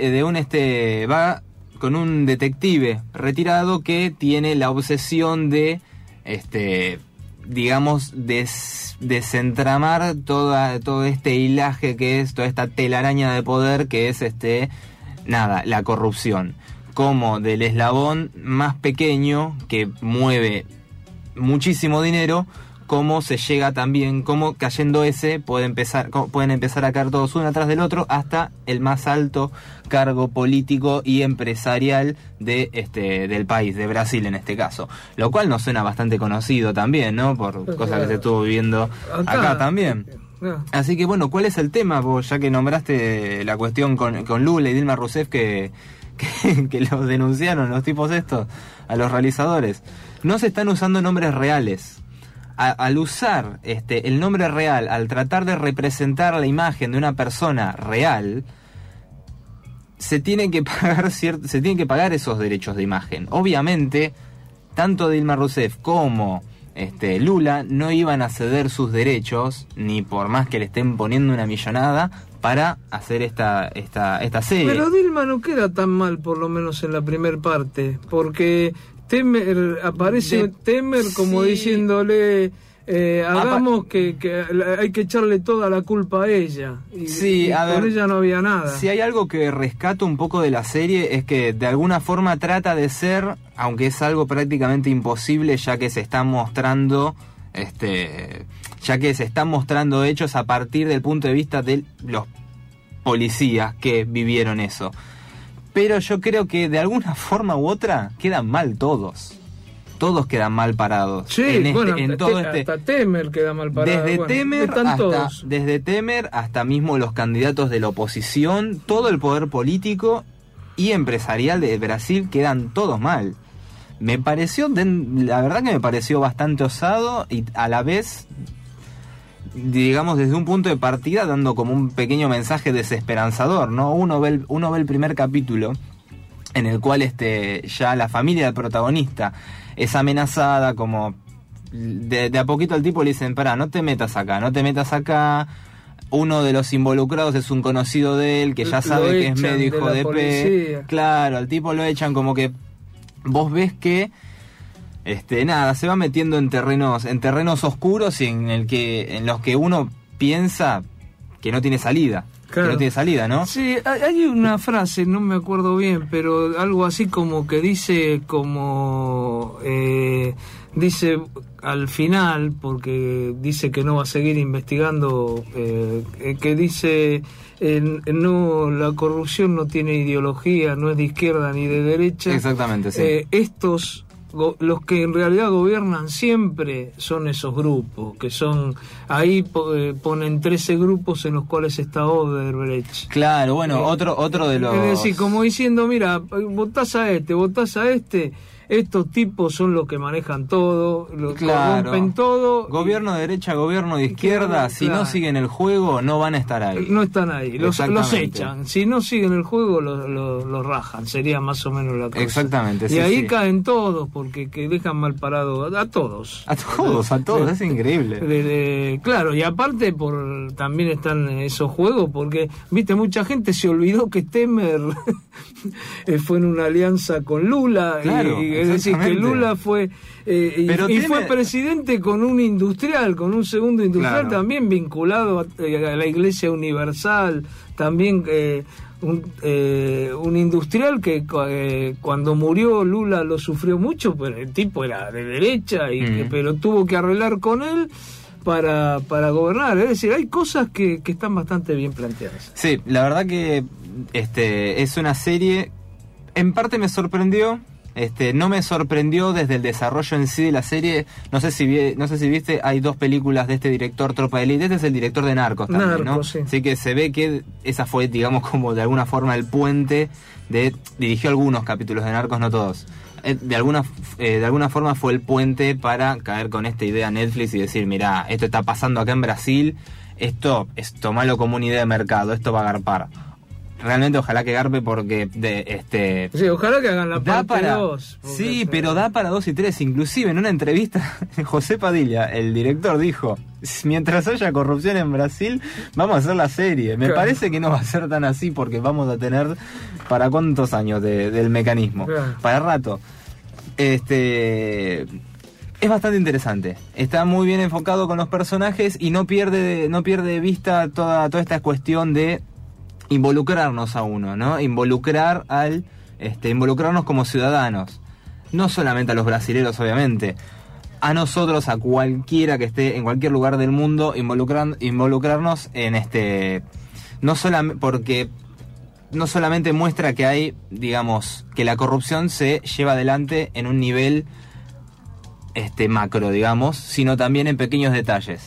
Va con un detective retirado que tiene la obsesión de, digamos, desentramar todo este hilaje que es, toda esta telaraña de poder que es la corrupción, como del eslabón más pequeño que mueve muchísimo dinero, cómo se llega también, cómo cayendo pueden empezar a caer todos uno atrás del otro hasta el más alto cargo político y empresarial del país, de Brasil en este caso, lo cual nos suena bastante conocido también, ¿no? Por cosas que se estuvo viviendo acá también. Así que bueno, ¿cuál es el tema? Vos, ya que nombraste la cuestión con Lula y Dilma Rousseff que los denunciaron los tipos estos a los realizadores. No se están usando nombres reales. Al usar el nombre real, al tratar de representar la imagen de una persona real, se tienen que pagar esos derechos de imagen. Obviamente, tanto Dilma Rousseff como Lula no iban a ceder sus derechos, ni por más que le estén poniendo una millonada, para hacer esta serie. Pero Dilma no queda tan mal, por lo menos en la primer parte, porque Temer aparece como sí, diciéndole hagamos que hay que echarle toda la culpa a ella, y con ella no había nada. Si hay algo que rescato un poco de la serie es que de alguna forma trata de ser, aunque es algo prácticamente imposible, ya que se están mostrando hechos a partir del punto de vista de los policías que vivieron eso. Pero yo creo que de alguna forma u otra quedan mal todos. Todos quedan mal parados. Sí, hasta Temer queda mal parado. Desde Temer hasta mismo los candidatos de la oposición, todo el poder político y empresarial de Brasil quedan todos mal. La verdad que me pareció bastante osado y a la vez, digamos, desde un punto de partida dando como un pequeño mensaje desesperanzador, ¿no? Uno ve el primer capítulo en el cual ya la familia del protagonista es amenazada, como de a poquito al tipo le dicen, pará, no te metas acá. Uno de los involucrados es un conocido de él que ya sabe que es medio hijo de P. Claro, al tipo lo echan, como que vos ves que se va metiendo en terrenos oscuros y en los que uno piensa que no tiene salida. Claro. Que no tiene salida, ¿no? Sí, hay una frase, no me acuerdo bien, pero algo así como que dice dice al final, porque dice que no va a seguir investigando, que dice no, la corrupción no tiene ideología, no es de izquierda ni de derecha. Exactamente, sí. Los que en realidad gobiernan siempre son esos grupos, que son, ahí ponen 13 grupos en los cuales está Odebrecht. Claro, bueno, otro de los... Es decir, como diciendo, mira, votás a este, estos tipos son los que manejan todo, los corrompen todo. Gobierno de derecha, gobierno de izquierda, si no siguen el juego, no van a estar ahí. No están ahí, los echan. Si no siguen el juego, los rajan, sería más o menos la cosa. Exactamente, y ahí caen todos, porque que dejan mal parado a todos. A todos, es increíble. Claro, y aparte también están esos juegos, porque, viste, mucha gente se olvidó que Temer fue en una alianza con Lula, claro, es decir, que Lula fue y fue presidente con un industrial, con un segundo industrial, claro, también vinculado a la Iglesia Universal, también un industrial que cuando murió Lula lo sufrió mucho, pero el tipo era de derecha, pero tuvo que arreglar con él para gobernar. Es decir, hay cosas que están bastante bien planteadas. Sí, la verdad que es una serie, en parte me sorprendió. No me sorprendió desde el desarrollo en sí de la serie. No sé si viste, hay 2 películas de este director, Tropa de Élite. Este es el director de Narcos también, ¿no? Sí. Así que se ve que esa fue, digamos, como de alguna forma el puente dirigió algunos capítulos de Narcos, no todos. De alguna forma fue el puente para caer con esta idea Netflix y decir, mirá, esto está pasando acá en Brasil, esto tomalo como una idea de mercado, esto va a garpar. Realmente ojalá que garpe porque sí, ojalá que hagan la parte 2. Sí, pero da para 2 y 3. Inclusive en una entrevista José Padilla, el director, dijo, mientras haya corrupción en Brasil vamos a hacer la serie. Me parece que no va a ser tan así, porque vamos a tener ¿para cuántos años del mecanismo? Para rato. Es bastante interesante. Está muy bien enfocado con los personajes y no pierde de vista toda esta cuestión de involucrarnos a uno, ¿no? Involucrarnos como ciudadanos, no solamente a los brasileros, obviamente, a nosotros, a cualquiera que esté en cualquier lugar del mundo, involucrarnos en porque no solamente muestra que hay, digamos, que la corrupción se lleva adelante en un nivel macro, digamos, sino también en pequeños detalles.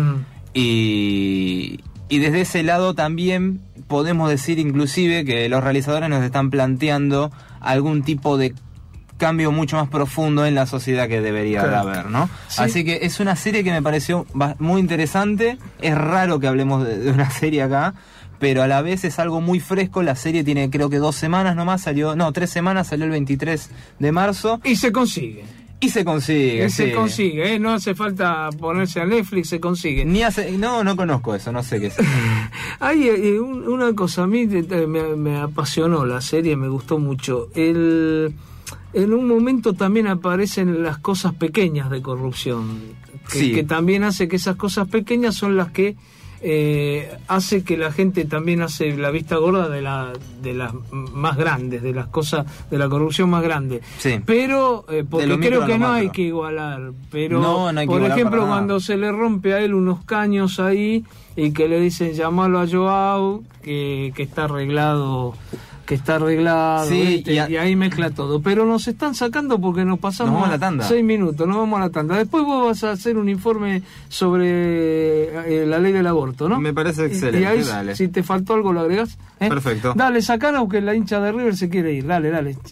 Y desde ese lado también podemos decir inclusive que los realizadores nos están planteando algún tipo de cambio mucho más profundo en la sociedad que debería haber, ¿no? Sí. Así que es una serie que me pareció muy interesante. Es raro que hablemos de una serie acá, pero a la vez es algo muy fresco. La serie tiene creo que 2 semanas nomás, 3 semanas, salió el 23 de marzo. Y se consigue. Se consigue, no hace falta ponerse a Netflix, se consigue. No conozco eso, no sé qué es. Hay una cosa, a mí me apasionó la serie, me gustó mucho. En un momento también aparecen las cosas pequeñas de corrupción, que también hace que esas cosas pequeñas son las que hace que la gente también hace la vista gorda de las más grandes, de las cosas, de la corrupción más grande. Sí. Pero porque creo que no hay que igualar, pero no hay que por ejemplo cuando se le rompe a él unos caños ahí y que le dicen llamalo a Joao, que está arreglado, sí, y ahí mezcla todo. Pero nos están sacando porque nos pasamos 6 minutos, nos vamos a la tanda. Después vos vas a hacer un informe sobre la ley del aborto, ¿no? Me parece excelente. Y ahí, dale. Si te faltó algo, lo agregás. Perfecto. Dale, sacanos que la hincha de River se quiere ir. Dale.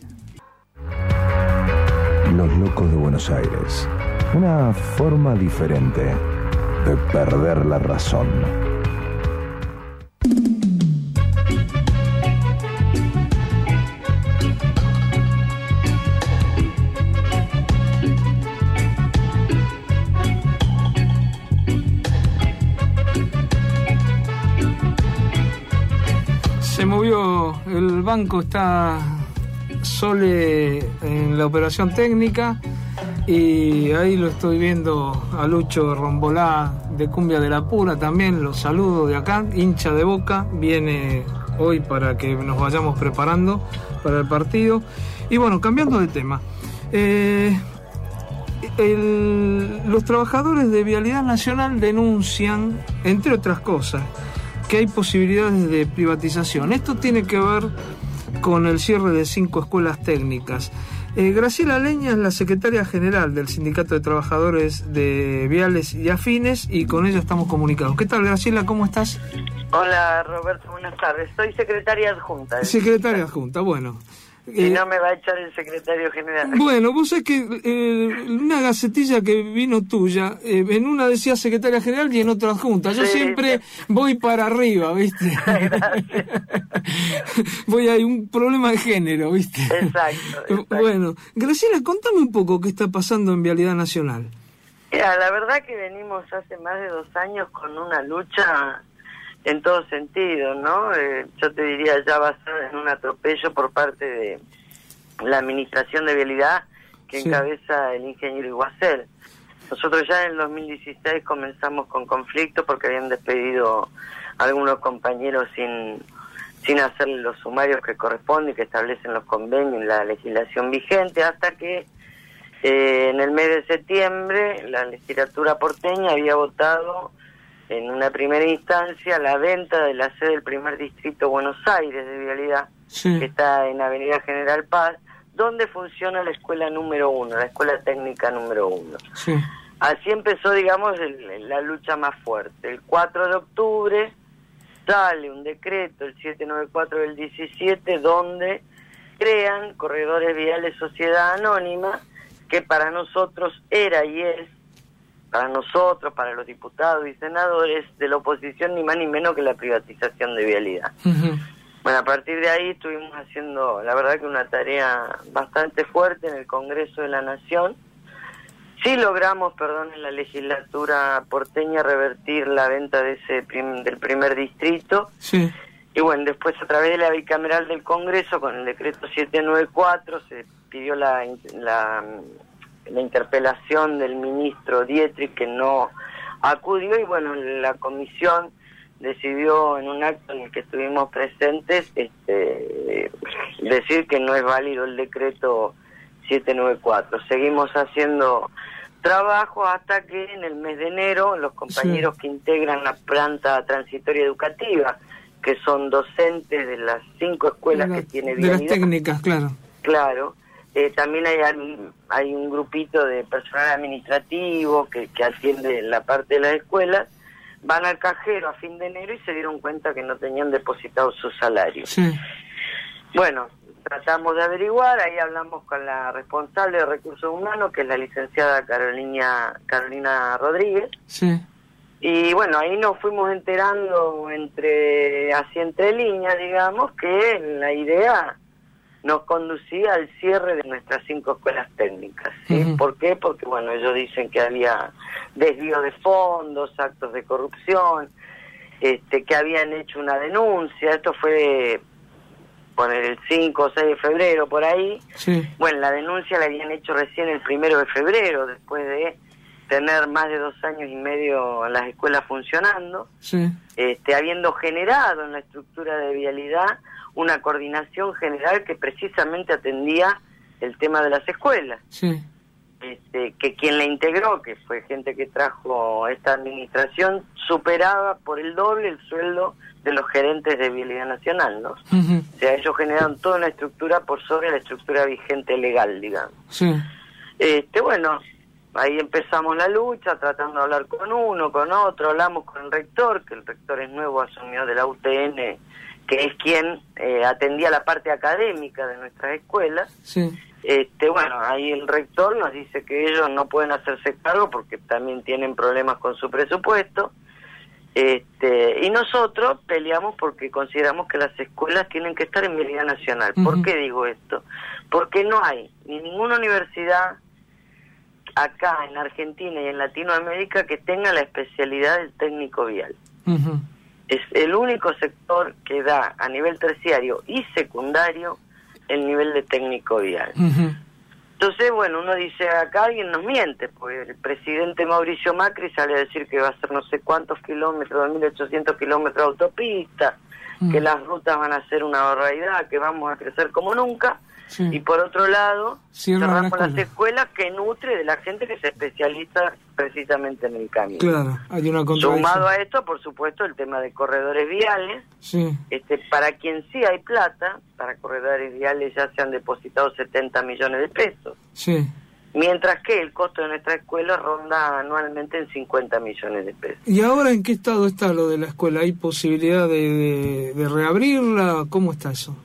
Los locos de Buenos Aires. Una forma diferente de perder la razón. Se movió, el banco está Sole en la operación técnica y ahí lo estoy viendo a Lucho Rombolá de Cumbia de la Pura también, los saludo de acá, hincha de Boca, viene hoy para que nos vayamos preparando para el partido. Y bueno, cambiando de tema, los trabajadores de Vialidad Nacional denuncian, entre otras cosas, que hay posibilidades de privatización. Esto tiene que ver con el cierre de 5 escuelas técnicas. Graciela Leña es la secretaria general del Sindicato de Trabajadores de Viales y Afines y con ella estamos comunicados. ¿Qué tal, Graciela? ¿Cómo estás? Hola, Roberto, buenas tardes. Soy secretaria adjunta. Secretaria adjunta, bueno. Si no me va a echar el secretario general. Bueno, vos sabés que una gacetilla que vino tuya, en una decía secretaria general y en otra adjunta. Yo siempre voy para arriba, ¿viste? Gracias. Hay un problema de género, ¿viste? Exacto. Bueno, Graciela, contame un poco qué está pasando en Vialidad Nacional. Mira, la verdad que venimos hace más de 2 años con una lucha en todo sentido, ¿no? Yo te diría ya basada en un atropello por parte de la Administración de Vialidad que encabeza el ingeniero Iguacel. Nosotros ya en el 2016 comenzamos con conflictos porque habían despedido a algunos compañeros sin hacerle los sumarios que corresponden y que establecen los convenios en la legislación vigente, hasta que en el mes de septiembre la legislatura porteña había votado en una primera instancia la venta de la sede del primer distrito Buenos Aires de Vialidad, que está en Avenida General Paz, donde funciona la escuela número 1, la escuela técnica número 1. Sí. Así empezó, digamos, la lucha más fuerte. El 4 de octubre sale un decreto, el 794 del 17, donde crean Corredores Viales Sociedad Anónima, que para nosotros era y es, para nosotros, para los diputados y senadores de la oposición, ni más ni menos que la privatización de Vialidad. Bueno, a partir de ahí estuvimos haciendo, la verdad que una tarea bastante fuerte en el Congreso de la Nación. Sí logramos, en la legislatura porteña revertir la venta de del primer distrito. Sí. Y bueno, después a través de la bicameral del Congreso, con el decreto 794, se pidió la interpelación del ministro Dietrich, que no acudió, y bueno, la comisión decidió en un acto en el que estuvimos presentes decir que no es válido el decreto 794. Seguimos haciendo trabajo hasta que en el mes de enero los compañeros que integran la planta transitoria educativa, que son docentes de las 5 escuelas que tiene Vialidad. De las técnicas, claro. Claro. También hay un grupito de personal administrativo que atiende la parte de las escuelas. Van al cajero a fin de enero y se dieron cuenta que no tenían depositado su salario. Sí. Bueno, tratamos de averiguar, ahí hablamos con la responsable de Recursos Humanos, que es la licenciada Carolina Rodríguez. Sí. Y bueno, ahí nos fuimos enterando entre líneas, digamos, que la idea nos conducía al cierre de nuestras 5 escuelas técnicas, ¿sí? ¿Por qué? Porque, bueno, ellos dicen que había desvío de fondos, actos de corrupción, que habían hecho una denuncia. Esto fue el 5 o 6 de febrero, por ahí. Sí. Bueno, la denuncia la habían hecho recién el 1 de febrero, después de tener más de 2 años y medio las escuelas funcionando, habiendo generado en la estructura de Vialidad una coordinación general que precisamente atendía el tema de las escuelas. Sí. Que quien la integró, que fue gente que trajo esta administración, superaba por el doble el sueldo de los gerentes de Vialidad Nacional, ¿no? O sea, ellos generaron toda una estructura por sobre la estructura vigente legal, digamos. Sí. Bueno, ahí empezamos la lucha, tratando de hablar con uno, con otro, hablamos con el rector, que el rector es nuevo, asumió de la UTN, que es quien atendía la parte académica de nuestras escuelas. Sí. Bueno, ahí el rector nos dice que ellos no pueden hacerse cargo porque también tienen problemas con su presupuesto. Y nosotros peleamos porque consideramos que las escuelas tienen que estar en Vialidad Nacional. ¿Por qué digo esto? Porque no hay ni ninguna universidad acá en Argentina y en Latinoamérica que tenga la especialidad del técnico vial. Es el único sector que da a nivel terciario y secundario el nivel de técnico vial. Entonces, bueno, uno dice, acá alguien nos miente, pues el presidente Mauricio Macri sale a decir que va a hacer no sé cuántos kilómetros, 2.800 kilómetros de autopista, que las rutas van a ser una barbaridad, que vamos a crecer como nunca. Sí. Y por otro lado, cerramos las escuelas que nutre de la gente que se especializa precisamente en el camino. Claro, hay una contradicción. Sumado a esto, por supuesto, el tema de corredores viales. Sí. Para quien sí hay plata, para corredores viales ya se han depositado 70 millones de pesos. Sí. Mientras que el costo de nuestra escuela ronda anualmente en 50 millones de pesos. ¿Y ahora en qué estado está lo de la escuela? ¿Hay posibilidad de reabrirla? ¿Cómo está eso?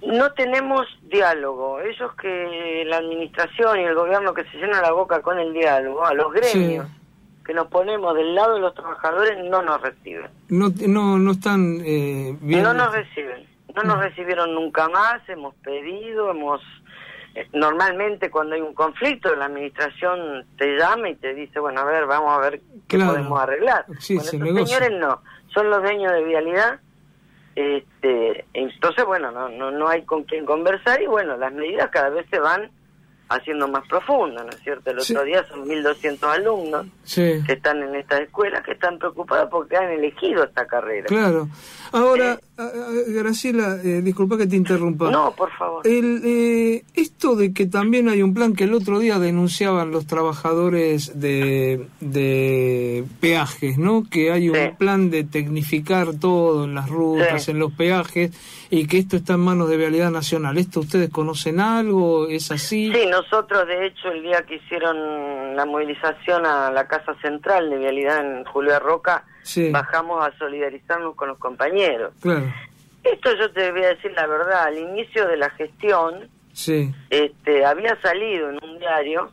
No tenemos diálogo. Ellos que la administración y el gobierno que se llenan la boca con el diálogo, a los gremios que nos ponemos del lado de los trabajadores no nos reciben. No están bien. No nos reciben. No nos recibieron nunca más. Hemos pedido, normalmente cuando hay un conflicto la administración te llama y te dice, bueno, a ver, vamos a ver qué podemos arreglar. Sí, bueno, estos señores no, son los dueños de Vialidad. Entonces, bueno, no hay con quién conversar y bueno, las medidas cada vez se van haciendo más profundas, ¿no es cierto? El otro día son 1.200 alumnos que están en estas escuelas que están preocupados porque han elegido esta carrera. Claro. Ahora, Graciela, disculpa que te interrumpa. No, por favor. Esto de que también hay un plan que el otro día denunciaban los trabajadores de peajes, ¿no? Que hay un plan de tecnificar todo en las rutas, en los peajes, y que esto está en manos de Vialidad Nacional. ¿Esto ustedes conocen algo? ¿Es así? Sí, nosotros de hecho el día que hicieron la movilización a la Casa Central de Vialidad en Julio Roca, bajamos a solidarizarnos con los compañeros. Claro. Esto yo te voy a decir la verdad, al inicio de la gestión había salido en un diario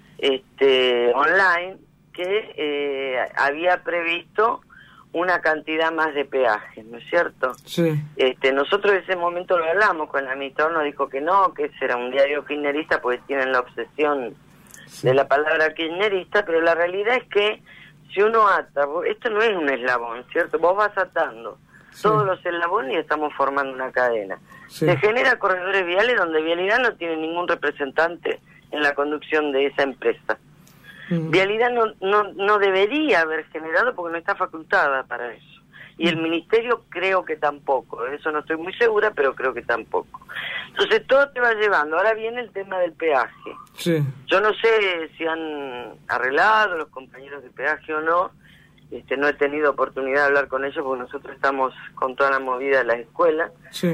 online que había previsto una cantidad más de peajes, ¿no es cierto? Sí. Nosotros en ese momento lo hablamos con el administrador, nos dijo que no, que ese era un diario kirchnerista porque tienen la obsesión de la palabra kirchnerista, pero la realidad es que si uno ata, esto no es un eslabón, ¿cierto? Vos vas atando todos los eslabones y estamos formando una cadena. Se genera corredores viales donde Vialidad no tiene ningún representante en la conducción de esa empresa. Vialidad no debería haber generado porque no está facultada para eso. Y el ministerio creo que tampoco, eso no estoy muy segura, pero creo que tampoco. Entonces todo te va llevando. Ahora viene el tema del peaje. Yo no sé si han arreglado los compañeros de peaje o no. No he tenido oportunidad de hablar con ellos porque nosotros estamos con toda la movida de las escuelas.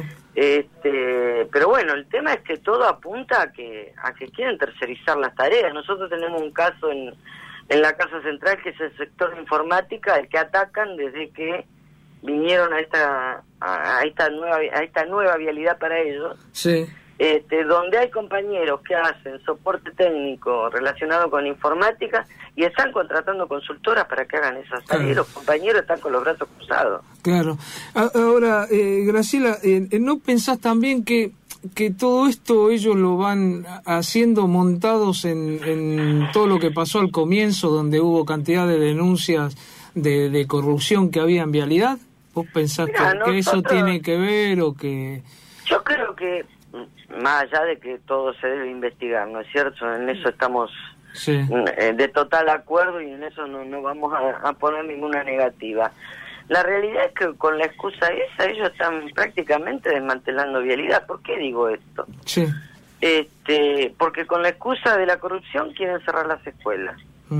Pero bueno, el tema es que todo apunta a que quieren tercerizar las tareas. Nosotros tenemos un caso en la Casa Central que es el sector de informática, el que atacan desde que vinieron a esta nueva vialidad para ellos. Donde hay compañeros que hacen soporte técnico relacionado con informática y están contratando consultoras para que hagan esas tareas. Los compañeros están con los brazos cruzados. Claro. Ahora, Graciela, ¿no pensás también que todo esto ellos lo van haciendo montados en todo lo que pasó al comienzo, donde hubo cantidad de denuncias de corrupción que había en Vialidad? ¿Vos pensás que eso tiene que ver o que...? Yo creo que más allá de que todo se debe investigar, ¿no es cierto? En eso estamos de total acuerdo y en eso no vamos a poner ninguna negativa. La realidad es que con la excusa esa ellos están prácticamente desmantelando Vialidad. ¿Por qué digo esto? Porque con la excusa de la corrupción quieren cerrar las escuelas.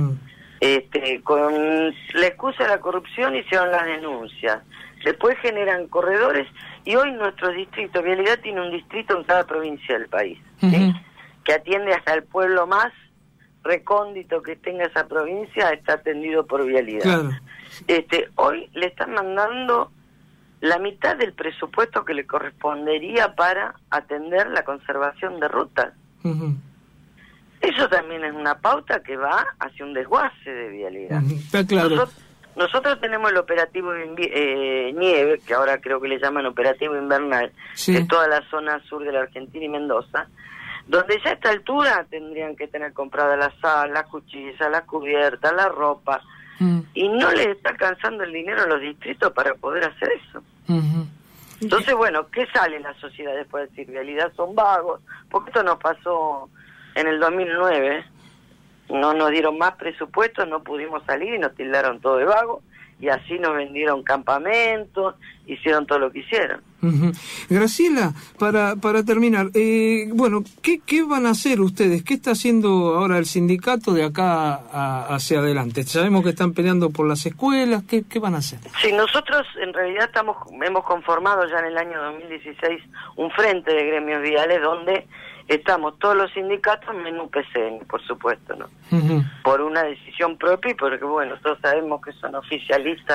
Con la excusa de la corrupción hicieron las denuncias. Después generan corredores y hoy nuestro distrito, Vialidad tiene un distrito en cada provincia del país, que atiende hasta el pueblo más recóndito que tenga esa provincia, está atendido por Vialidad. Hoy le están mandando la mitad del presupuesto que le correspondería para atender la conservación de rutas. Eso también es una pauta que va hacia un desguace de Vialidad. Está claro. Nosotros tenemos el operativo Nieve, que ahora creo que le llaman operativo invernal, que es toda la zona sur de la Argentina y Mendoza, donde ya a esta altura tendrían que tener compradas las sal, las cuchillas, las cubiertas, la ropa, y no les está alcanzando el dinero a los distritos para poder hacer eso. Entonces, bueno, ¿qué sale la sociedad después de decir Vialidad son vagos? Porque esto nos pasó en el 2009, no nos dieron más presupuesto, no pudimos salir y nos tildaron todo de vago y así nos vendieron campamentos, hicieron todo lo que hicieron. Graciela, para terminar, bueno, ¿qué van a hacer ustedes? ¿Qué está haciendo ahora el sindicato de acá hacia adelante? Sabemos que están peleando por las escuelas, ¿qué van a hacer? Sí, nosotros en realidad hemos conformado ya en el año 2016 un frente de gremios viales donde estamos todos los sindicatos menos UPCN, por supuesto, ¿no? Por una decisión propia y porque, bueno, todos sabemos que son oficialistas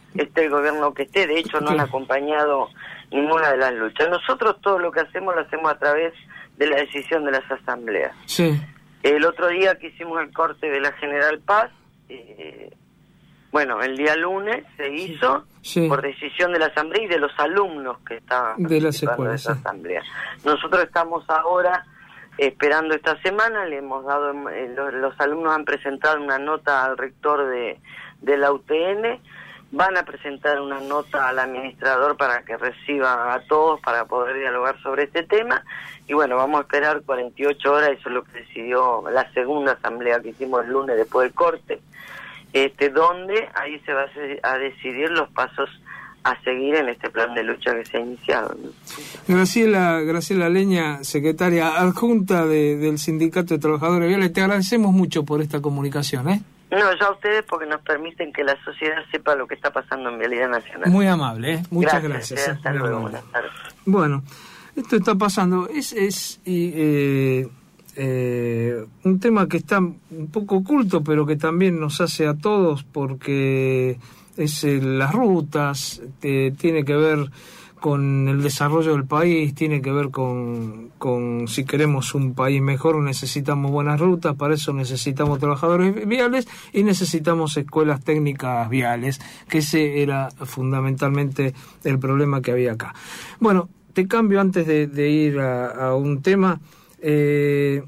esté el gobierno que esté. De hecho, no han acompañado ninguna de las luchas. Nosotros todo lo que hacemos lo hacemos a través de la decisión de las asambleas. Sí. El otro día que hicimos el corte de la General Paz, bueno, el día lunes se hizo por decisión de la asamblea y de los alumnos que estaban de las participando escuelas, de esa asamblea. Nosotros estamos ahora esperando esta semana, le hemos dado, los alumnos han presentado una nota al rector de la UTN, van a presentar una nota al administrador para que reciba a todos para poder dialogar sobre este tema, y bueno, vamos a esperar 48 horas, eso es lo que decidió la segunda asamblea que hicimos el lunes después del corte, donde ahí se va a decidir los pasos a seguir en este plan de lucha que se ha iniciado. Graciela Leña, secretaria adjunta del Sindicato de Trabajadores Viales, te agradecemos mucho por esta comunicación, ¿eh? No, ya a ustedes porque nos permiten que la sociedad sepa lo que está pasando en Vialidad Nacional. Muy amable, ¿eh? Muchas gracias. Hasta luego, buenas tardes. Bueno, esto está pasando, es un tema que está un poco oculto, pero que también nos hace a todos, porque es las rutas, tiene que ver con el desarrollo del país, tiene que ver con si queremos un país mejor necesitamos buenas rutas, para eso necesitamos trabajadores viales y necesitamos escuelas técnicas viales, que ese era fundamentalmente el problema que había acá. Bueno, te cambio antes de ir a un tema. Te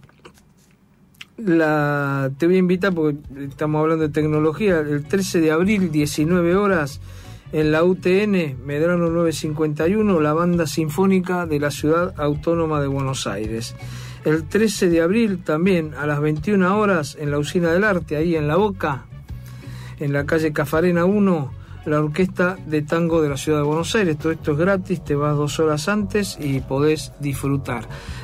voy a invitar, porque estamos hablando de tecnología, el 13 de abril, 19 horas, en la UTN, Medrano 951, la Banda Sinfónica de la Ciudad Autónoma de Buenos Aires. El 13 de abril también, a las 21 horas, en la Usina del Arte, ahí en La Boca, en la calle Cafarena 1, la Orquesta de Tango de la Ciudad de Buenos Aires. Todo esto es gratis, te vas 2 horas antes y podés disfrutar.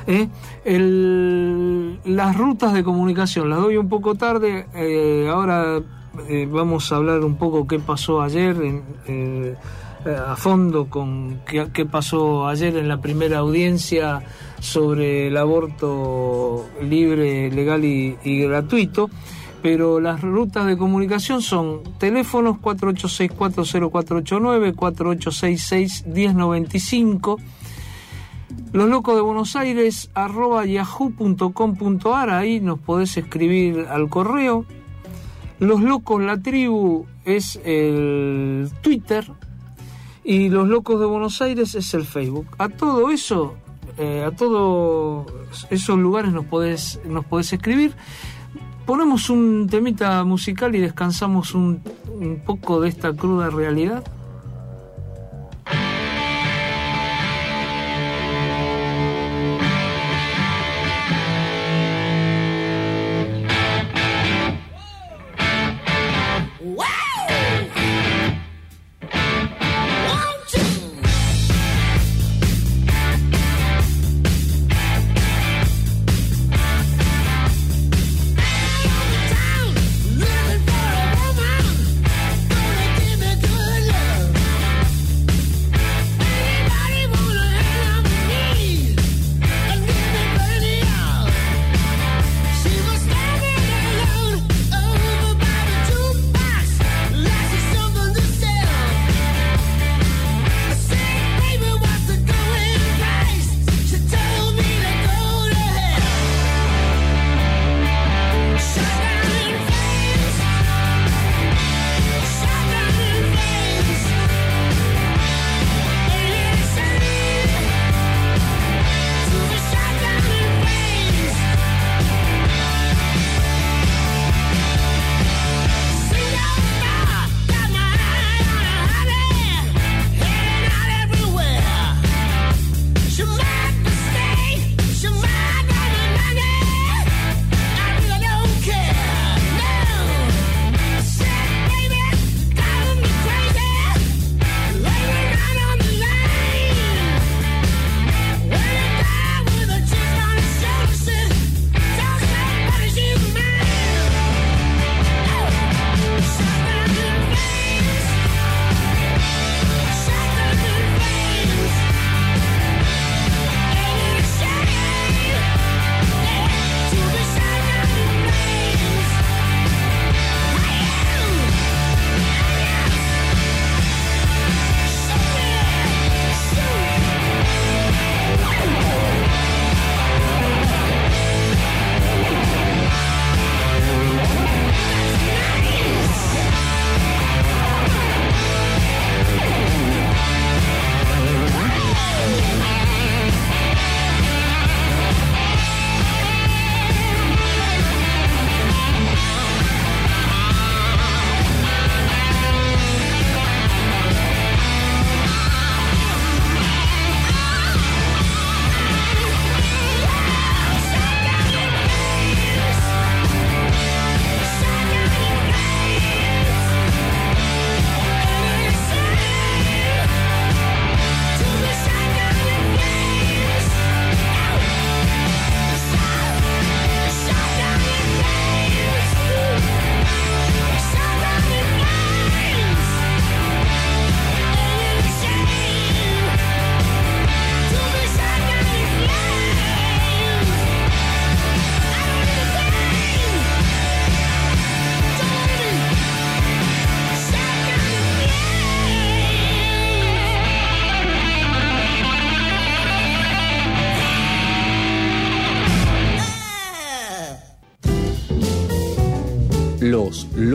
Las rutas de comunicación, las doy un poco tarde, ahora vamos a hablar un poco qué pasó ayer a fondo con qué pasó ayer en la primera audiencia sobre el aborto libre, legal y gratuito. Pero las rutas de comunicación son teléfonos 48640489, 4866-1095, Los Locos de Buenos Aires @yahoo.com.ar, ahí nos podés escribir al correo. Los Locos, la tribu, es el Twitter, y Los Locos de Buenos Aires es el Facebook. A todo eso, a todos esos lugares nos podés escribir. Ponemos un temita musical y descansamos un poco de esta cruda realidad.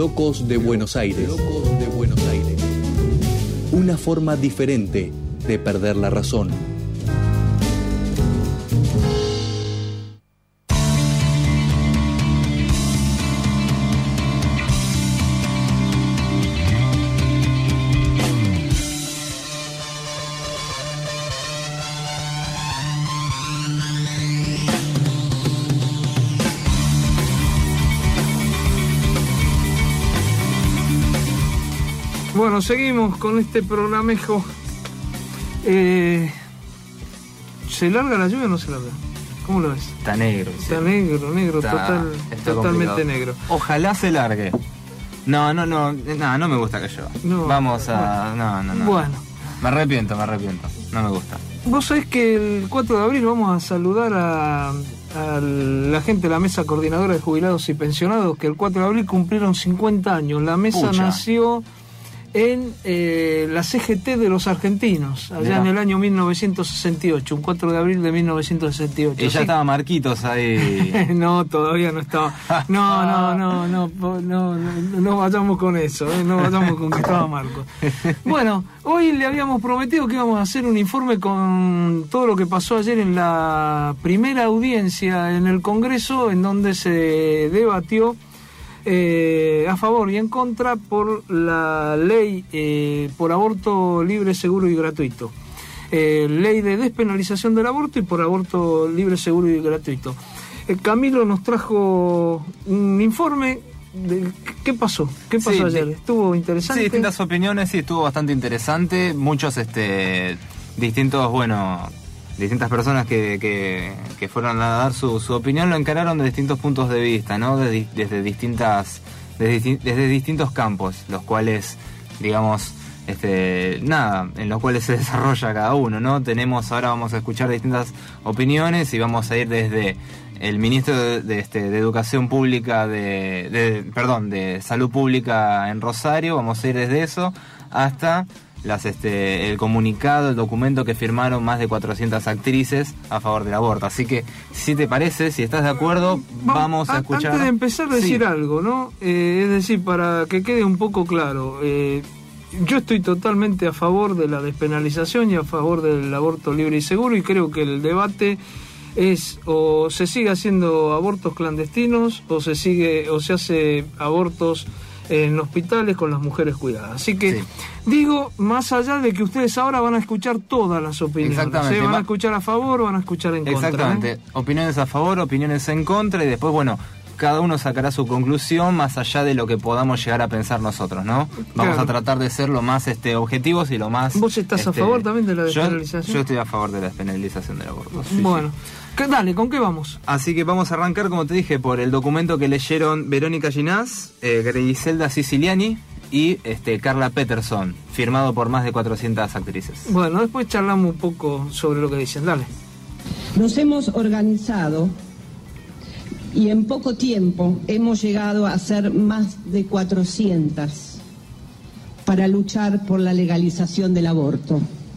Locos de Buenos Aires. Locos de Buenos Aires. Una forma diferente de perder la razón. Bueno, seguimos con este programejo. ¿Se larga la lluvia o no se larga? ¿Cómo lo ves? Está negro. Está sí. negro, está totalmente complicado. negro. Ojalá se largue. No me gusta que llueva. No, vamos a... Bueno. No. Bueno. Me arrepiento. No me gusta. Vos sabés que el 4 de abril vamos a saludar a la gente de la Mesa Coordinadora de Jubilados y Pensionados, que el 4 de abril cumplieron 50 años. La mesa nació en la CGT de los argentinos, allá en el año 1968, un 4 de abril de 1968. Y ya estaba Marquitos ahí. No, todavía no estaba. No vayamos con eso, no vayamos con que estaba Marcos. Bueno, hoy le habíamos prometido que íbamos a hacer un informe con todo lo que pasó ayer en la primera audiencia en el Congreso, en donde se debatió a favor y en contra por la ley por aborto libre, seguro y gratuito. Ley de despenalización del aborto y por aborto libre, seguro y gratuito. Camilo nos trajo un informe de qué pasó ayer. Estuvo interesante. Sí, distintas opiniones, sí, estuvo bastante interesante. Muchos distintas personas que fueron a dar su opinión lo encararon de distintos puntos de vista, ¿no? Desde distintos campos, los cuales, digamos, en los cuales se desarrolla cada uno, ¿no? Ahora vamos a escuchar distintas opiniones y vamos a ir desde el ministro de Educación Pública, de Salud Pública en Rosario, vamos a ir desde eso hasta el comunicado, el documento que firmaron más de 400 actrices a favor del aborto. Así que, si te parece, si estás de acuerdo, vamos a escuchar. Antes de empezar a decir algo, ¿no? Es decir, para que quede un poco claro, yo estoy totalmente a favor de la despenalización y a favor del aborto libre y seguro, y creo que el debate es o se sigue haciendo abortos clandestinos o se hace abortos en hospitales con las mujeres cuidadas. Así que digo, más allá de que ustedes ahora van a escuchar todas las opiniones. Exactamente. Van a escuchar a favor o van a escuchar en contra. Exactamente. Opiniones a favor, opiniones en contra, y después, cada uno sacará su conclusión más allá de lo que podamos llegar a pensar nosotros, ¿no? Vamos a tratar de ser lo más objetivos y lo más... ¿Vos estás a favor también de la despenalización? Yo estoy a favor de la despenalización del aborto. Bueno. Dale, ¿con qué vamos? Así que vamos a arrancar, como te dije, por el documento que leyeron Verónica Ginás, Griselda Siciliani y Carla Peterson, firmado por más de 400 actrices. Bueno, después charlamos un poco sobre lo que dicen. Dale. Nos hemos organizado y en poco tiempo hemos llegado a ser más de 400 para luchar por la legalización del aborto.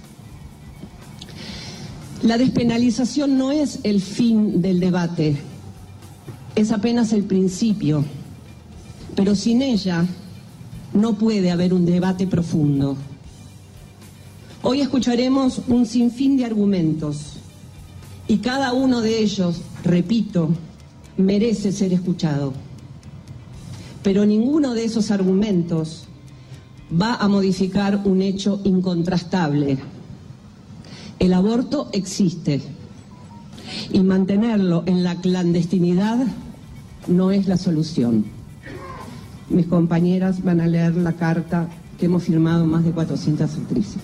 La despenalización no es el fin del debate, es apenas el principio, pero sin ella no puede haber un debate profundo. Hoy escucharemos un sinfín de argumentos y cada uno de ellos, repito, merece ser escuchado. Pero ninguno de esos argumentos va a modificar un hecho incontrastable. El aborto existe y mantenerlo en la clandestinidad no es la solución. Mis compañeras van a leer la carta que hemos firmado más de 400 actrices.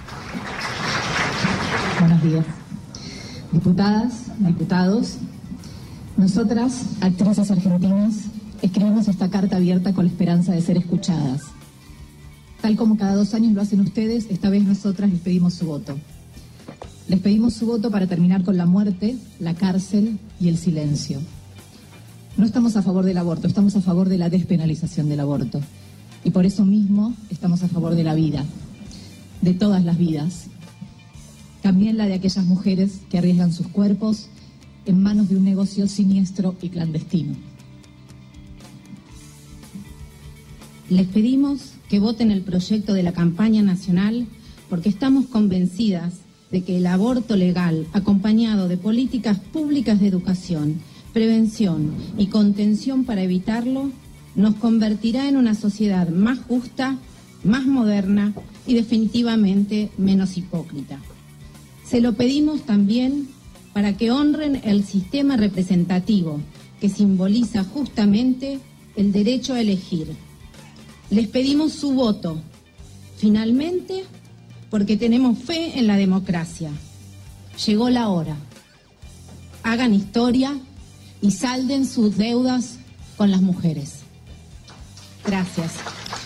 Buenos días. Diputadas, diputados, nosotras, actrices argentinas, escribimos esta carta abierta con la esperanza de ser escuchadas. Tal como cada 2 años lo hacen ustedes, esta vez nosotras les pedimos su voto. Les pedimos su voto para terminar con la muerte, la cárcel y el silencio. No estamos a favor del aborto, estamos a favor de la despenalización del aborto. Y por eso mismo estamos a favor de la vida, de todas las vidas. También la de aquellas mujeres que arriesgan sus cuerpos en manos de un negocio siniestro y clandestino. Les pedimos que voten el proyecto de la campaña nacional porque estamos convencidas de que el aborto legal, acompañado de políticas públicas de educación, prevención y contención para evitarlo, nos convertirá en una sociedad más justa, más moderna y definitivamente menos hipócrita. Se lo pedimos también para que honren el sistema representativo que simboliza justamente el derecho a elegir. Les pedimos su voto, finalmente, porque tenemos fe en la democracia. Llegó la hora. Hagan historia y salden sus deudas con las mujeres. Gracias.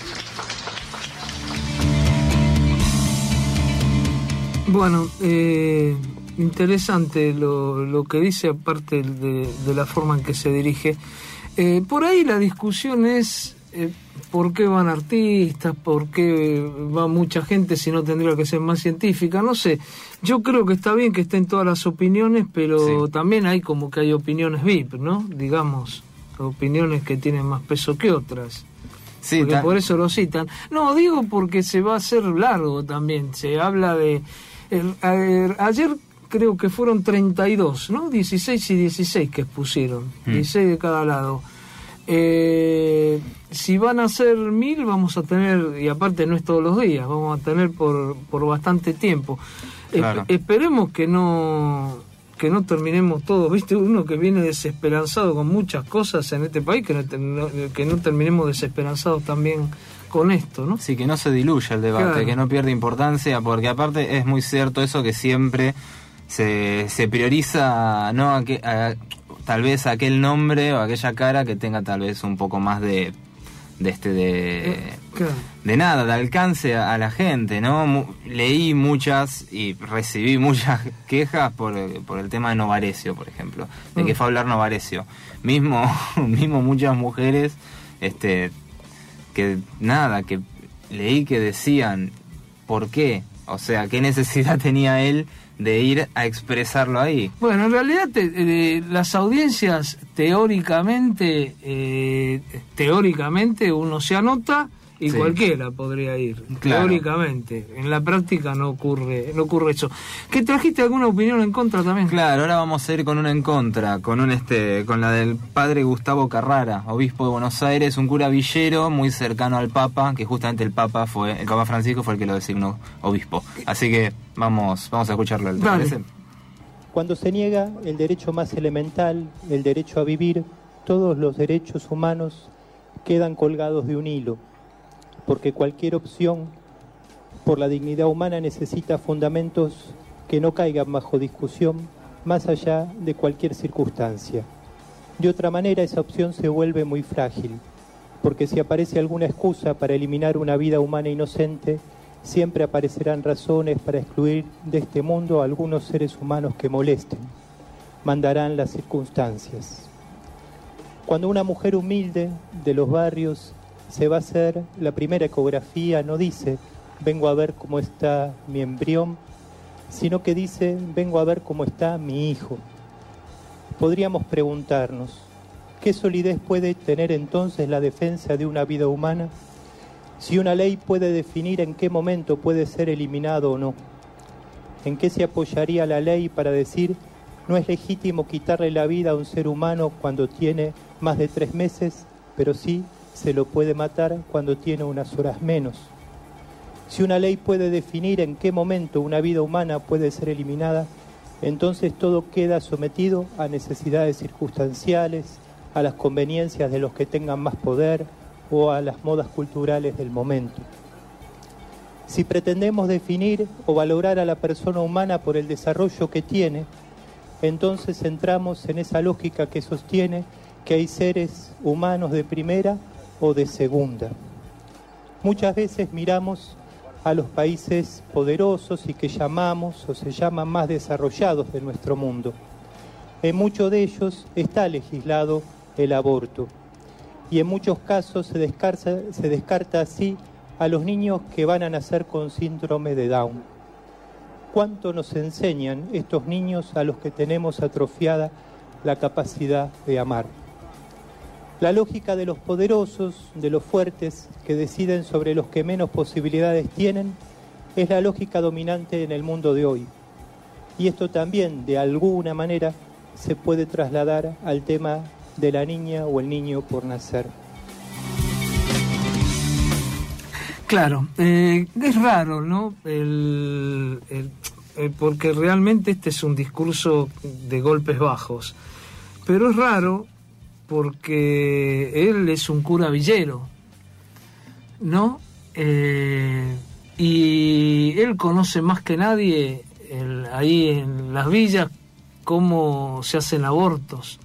Bueno, interesante lo que dice, aparte de la forma en que se dirige. Por ahí la discusión es por qué van artistas, por qué va mucha gente si no tendría que ser más científica, no sé. Yo creo que está bien que estén todas las opiniones, pero sí, también hay como que hay opiniones VIP, ¿no? Digamos, opiniones que tienen más peso que otras. Sí, porque por eso lo citan. No, digo porque se va a hacer largo también. Se habla de... ayer creo que fueron 32, ¿no? 16 y 16 que pusieron, 16 de cada lado. Si van a ser 1000 vamos a tener, y aparte no es todos los días, vamos a tener por bastante tiempo. Claro. Esperemos que no terminemos todos, viste, uno que viene desesperanzado con muchas cosas en este país, que no terminemos desesperanzados también con esto, ¿no? Sí, que no se diluya el debate, claro, que no pierda importancia, porque aparte es muy cierto eso que siempre se prioriza, ¿no? Tal vez aquel nombre o aquella cara que tenga tal vez un poco más de nada, de alcance a la gente, ¿no? Leí muchas y recibí muchas quejas por el tema de Novarecio, por ejemplo, de que fue a hablar Novarecio. Mismo muchas mujeres, que leí que decían, ¿por qué? O sea, ¿qué necesidad tenía él de ir a expresarlo ahí? Bueno, en realidad las audiencias teóricamente uno se anota y sí, cualquiera podría ir, claro, teóricamente. En la práctica no ocurre eso. ¿Que trajiste alguna opinión en contra también? Claro, ahora vamos a ir con una en contra, con la del padre Gustavo Carrara, obispo de Buenos Aires, un cura villero muy cercano al Papa, que justamente el Papa Francisco fue el que lo designó obispo. Así que vamos a escucharlo. ¿Te parece? Cuando se niega el derecho más elemental, el derecho a vivir, todos los derechos humanos quedan colgados de un hilo, porque cualquier opción por la dignidad humana necesita fundamentos que no caigan bajo discusión más allá de cualquier circunstancia. De otra manera, esa opción se vuelve muy frágil, porque si aparece alguna excusa para eliminar una vida humana inocente, siempre aparecerán razones para excluir de este mundo a algunos seres humanos que molesten. Mandarán las circunstancias. Cuando una mujer humilde de los barrios se va a hacer la primera ecografía, no dice, vengo a ver cómo está mi embrión, sino que dice, vengo a ver cómo está mi hijo. Podríamos preguntarnos, ¿qué solidez puede tener entonces la defensa de una vida humana? Si una ley puede definir en qué momento puede ser eliminado o no. ¿En qué se apoyaría la ley para decir, no es legítimo quitarle la vida a un ser humano cuando tiene más de 3 meses, pero sí se lo puede matar cuando tiene unas horas menos? Si una ley puede definir en qué momento una vida humana puede ser eliminada, entonces todo queda sometido a necesidades circunstanciales, a las conveniencias de los que tengan más poder o a las modas culturales del momento. Si pretendemos definir o valorar a la persona humana por el desarrollo que tiene, entonces entramos en esa lógica que sostiene que hay seres humanos de primera o de segunda. Muchas veces miramos a los países poderosos y que llamamos o se llaman más desarrollados de nuestro mundo. En muchos de ellos está legislado el aborto y en muchos casos se descarta así a los niños que van a nacer con síndrome de Down. ¿Cuánto nos enseñan estos niños a los que tenemos atrofiada la capacidad de amar? La lógica de los poderosos, de los fuertes, que deciden sobre los que menos posibilidades tienen, es la lógica dominante en el mundo de hoy. Y esto también, de alguna manera, se puede trasladar al tema de la niña o el niño por nacer. Claro, es raro, ¿no? Porque realmente este es un discurso de golpes bajos. Pero es raro porque él es un cura villero, ¿no? Y él conoce más que nadie ahí en las villas cómo se hacen abortos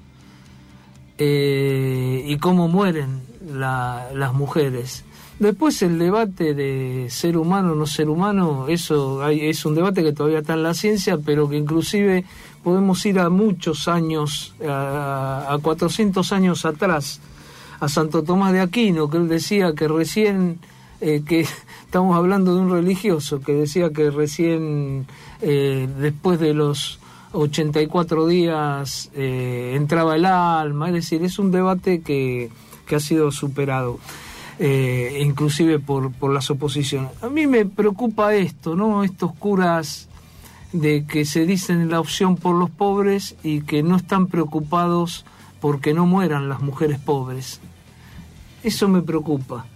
y cómo mueren las mujeres. Después el debate de ser humano o no ser humano, eso es un debate que todavía está en la ciencia, pero que inclusive podemos ir a muchos años, a 400 años atrás, a Santo Tomás de Aquino, que él decía que recién, que estamos hablando de un religioso, que decía que recién después de los 84 días entraba el alma. Es decir, es un debate que ha sido superado. Inclusive por las oposiciones. A mí me preocupa esto, ¿no? Estos curas de que se dicen la opción por los pobres y que no están preocupados porque no mueran las mujeres pobres. Eso me preocupa.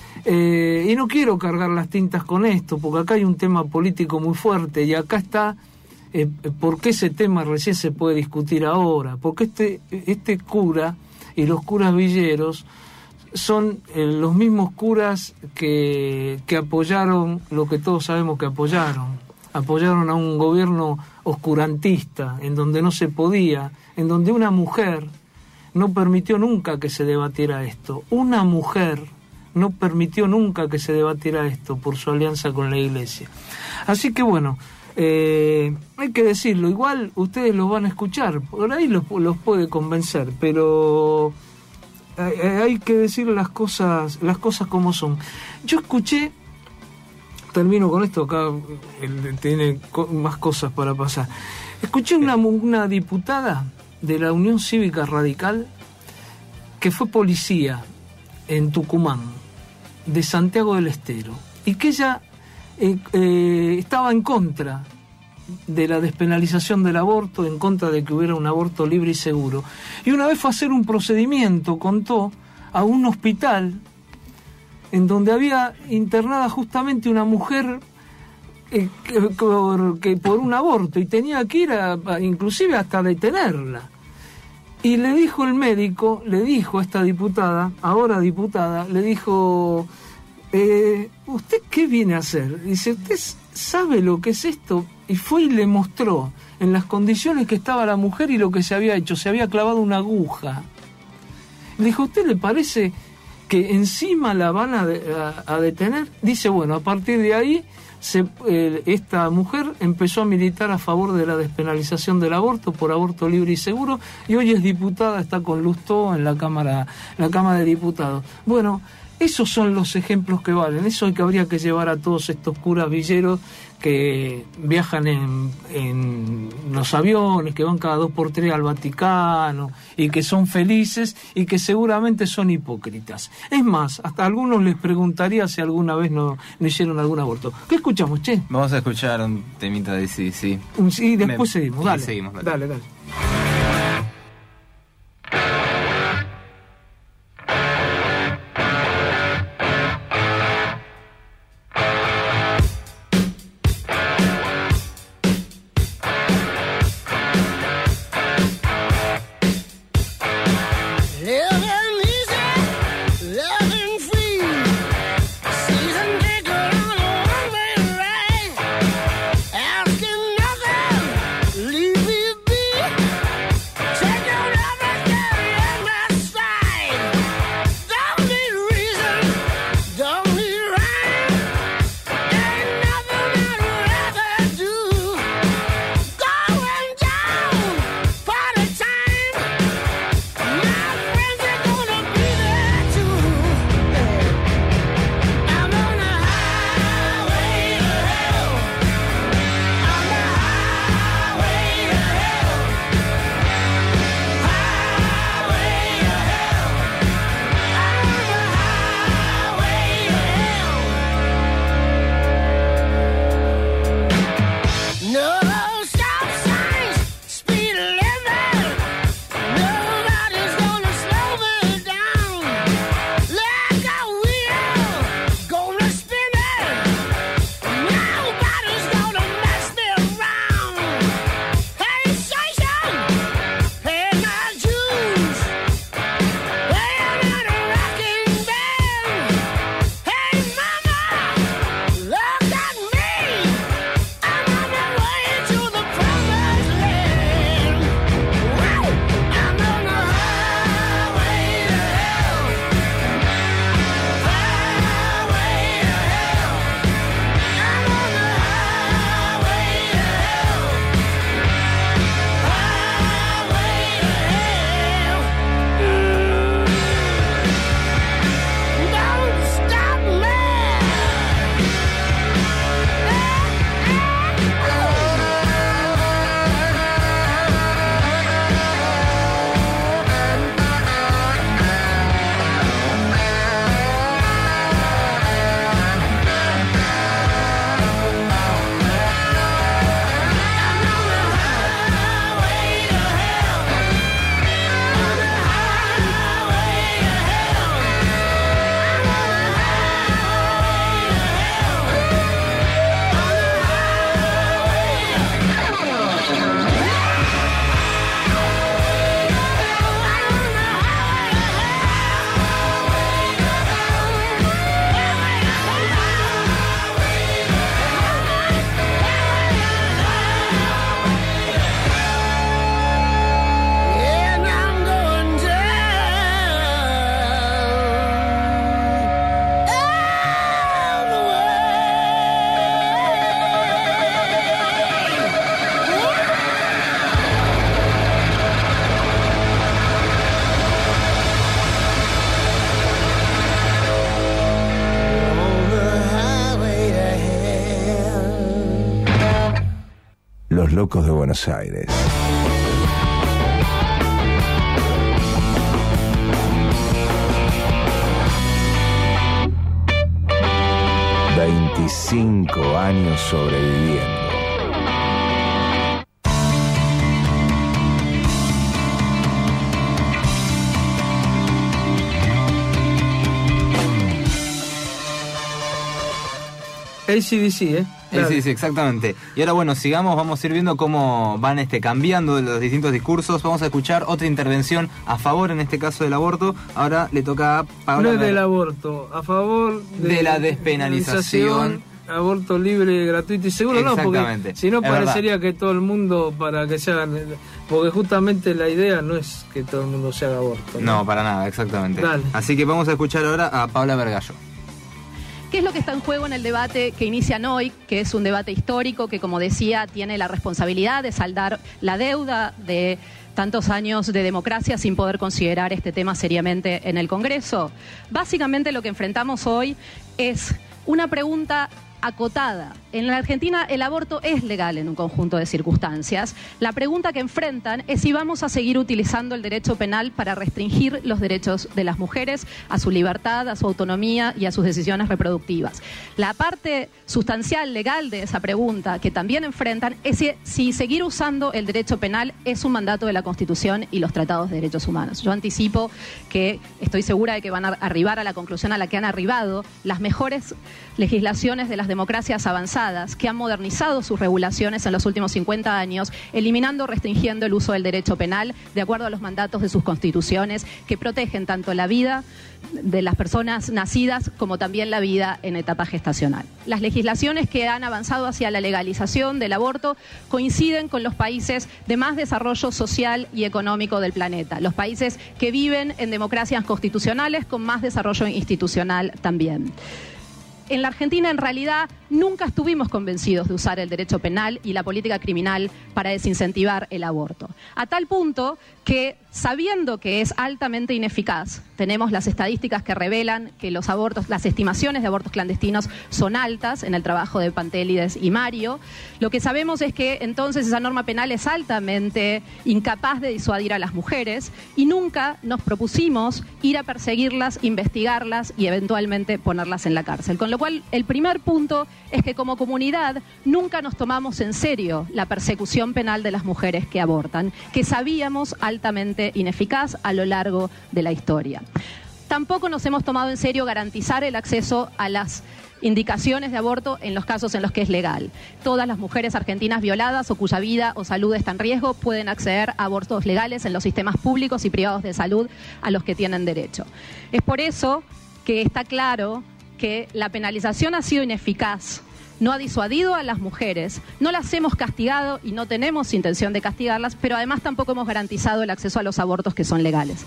Y no quiero cargar las tintas con esto, porque acá hay un tema político muy fuerte y acá está por qué ese tema recién se puede discutir ahora, porque este cura y los curas villeros son los mismos curas que apoyaron lo que todos sabemos que apoyaron a un gobierno oscurantista, en donde no se podía, en donde una mujer no permitió nunca que se debatiera esto. Una mujer no permitió nunca que se debatiera esto por su alianza con la Iglesia. Así que bueno, hay que decirlo, igual ustedes los van a escuchar, por ahí los puede convencer, pero hay que decir las cosas como son. Yo escuché, termino con esto, acá tiene más cosas para pasar. Escuché una diputada de la Unión Cívica Radical que fue policía en Tucumán, de Santiago del Estero, y que ella estaba en contra de la despenalización del aborto, en contra de que hubiera un aborto libre y seguro. Y una vez fue a hacer un procedimiento, contó, a un hospital en donde había internada justamente una mujer que por un aborto, y tenía que ir inclusive hasta detenerla. Y le dijo el médico, le dijo a esta diputada, ahora diputada, le dijo, ¿usted qué viene a hacer? Dice, ¿usted sabe lo que es esto? Y fue y le mostró en las condiciones que estaba la mujer y lo que se había hecho. Se había clavado una aguja. Le dijo, ¿a usted le parece que encima la van a detener? Dice, bueno, a partir de ahí esta mujer empezó a militar a favor de la despenalización del aborto, por aborto libre y seguro, y hoy es diputada, está con Lustó en la Cámara de Diputados. Bueno, esos son los ejemplos que valen. Eso es que habría que llevar a todos estos curas villeros que viajan en los aviones, que van cada 2 por 3 al Vaticano y que son felices y que seguramente son hipócritas. Es más, hasta a algunos les preguntaría si alguna vez no hicieron algún aborto. ¿Qué escuchamos, che? Vamos a escuchar un temita de sí. Y después seguimos, dale. Seguimos, dale. Asking nothing, leave me be. locos de Buenos Aires. ...25 años sobreviviendo. AC/DC, Sí, exactamente. Y ahora, bueno, sigamos, vamos a ir viendo cómo van cambiando los distintos discursos. Vamos a escuchar otra intervención a favor, en este caso, del aborto. Ahora le toca a Paola. No es del aborto, a favor de la despenalización. Aborto libre, gratuito y seguro. No, porque si no parecería verdad. que todo el mundo, para que se hagan... Porque justamente la idea no es que todo el mundo se haga aborto. No, para nada, exactamente. Dale. Así que vamos a escuchar ahora a Paola Vergallo. ¿Qué es lo que está en juego en el debate que inician hoy, que es un debate histórico que, como decía, tiene la responsabilidad de saldar la deuda de tantos años de democracia sin poder considerar este tema seriamente en el Congreso? Básicamente lo que enfrentamos hoy es una pregunta acotada. En la Argentina el aborto es legal en un conjunto de circunstancias. La pregunta que enfrentan es si vamos a seguir utilizando el derecho penal para restringir los derechos de las mujeres a su libertad, a su autonomía y a sus decisiones reproductivas. La parte sustancial legal de esa pregunta que también enfrentan es si seguir usando el derecho penal es un mandato de la Constitución y los tratados de derechos humanos. Yo anticipo que estoy segura de que van a arribar a la conclusión a la que han arribado las mejores legislaciones de las democracias avanzadas que han modernizado sus regulaciones en los últimos 50 años, eliminando o restringiendo el uso del derecho penal de acuerdo a los mandatos de sus constituciones que protegen tanto la vida de las personas nacidas como también la vida en etapa gestacional. Las legislaciones que han avanzado hacia la legalización del aborto coinciden con los países de más desarrollo social y económico del planeta, los países que viven en democracias constitucionales con más desarrollo institucional también. En la Argentina, en realidad, nunca estuvimos convencidos de usar el derecho penal y la política criminal para desincentivar el aborto. A tal punto que, sabiendo que es altamente ineficaz, tenemos las estadísticas que revelan que los abortos, las estimaciones de abortos clandestinos son altas en el trabajo de Pantélides y Mario. Lo que sabemos es que entonces esa norma penal es altamente incapaz de disuadir a las mujeres y nunca nos propusimos ir a perseguirlas, investigarlas y eventualmente ponerlas en la cárcel. Con lo cual, el primer punto es que como comunidad nunca nos tomamos en serio la persecución penal de las mujeres que abortan, que sabíamos altamente ineficaz a lo largo de la historia. Tampoco nos hemos tomado en serio garantizar el acceso a las indicaciones de aborto en los casos en los que es legal. Todas las mujeres argentinas violadas o cuya vida o salud está en riesgo pueden acceder a abortos legales en los sistemas públicos y privados de salud a los que tienen derecho. Es por eso que está claro que la penalización ha sido ineficaz, no ha disuadido a las mujeres, no las hemos castigado y no tenemos intención de castigarlas, pero además tampoco hemos garantizado el acceso a los abortos que son legales.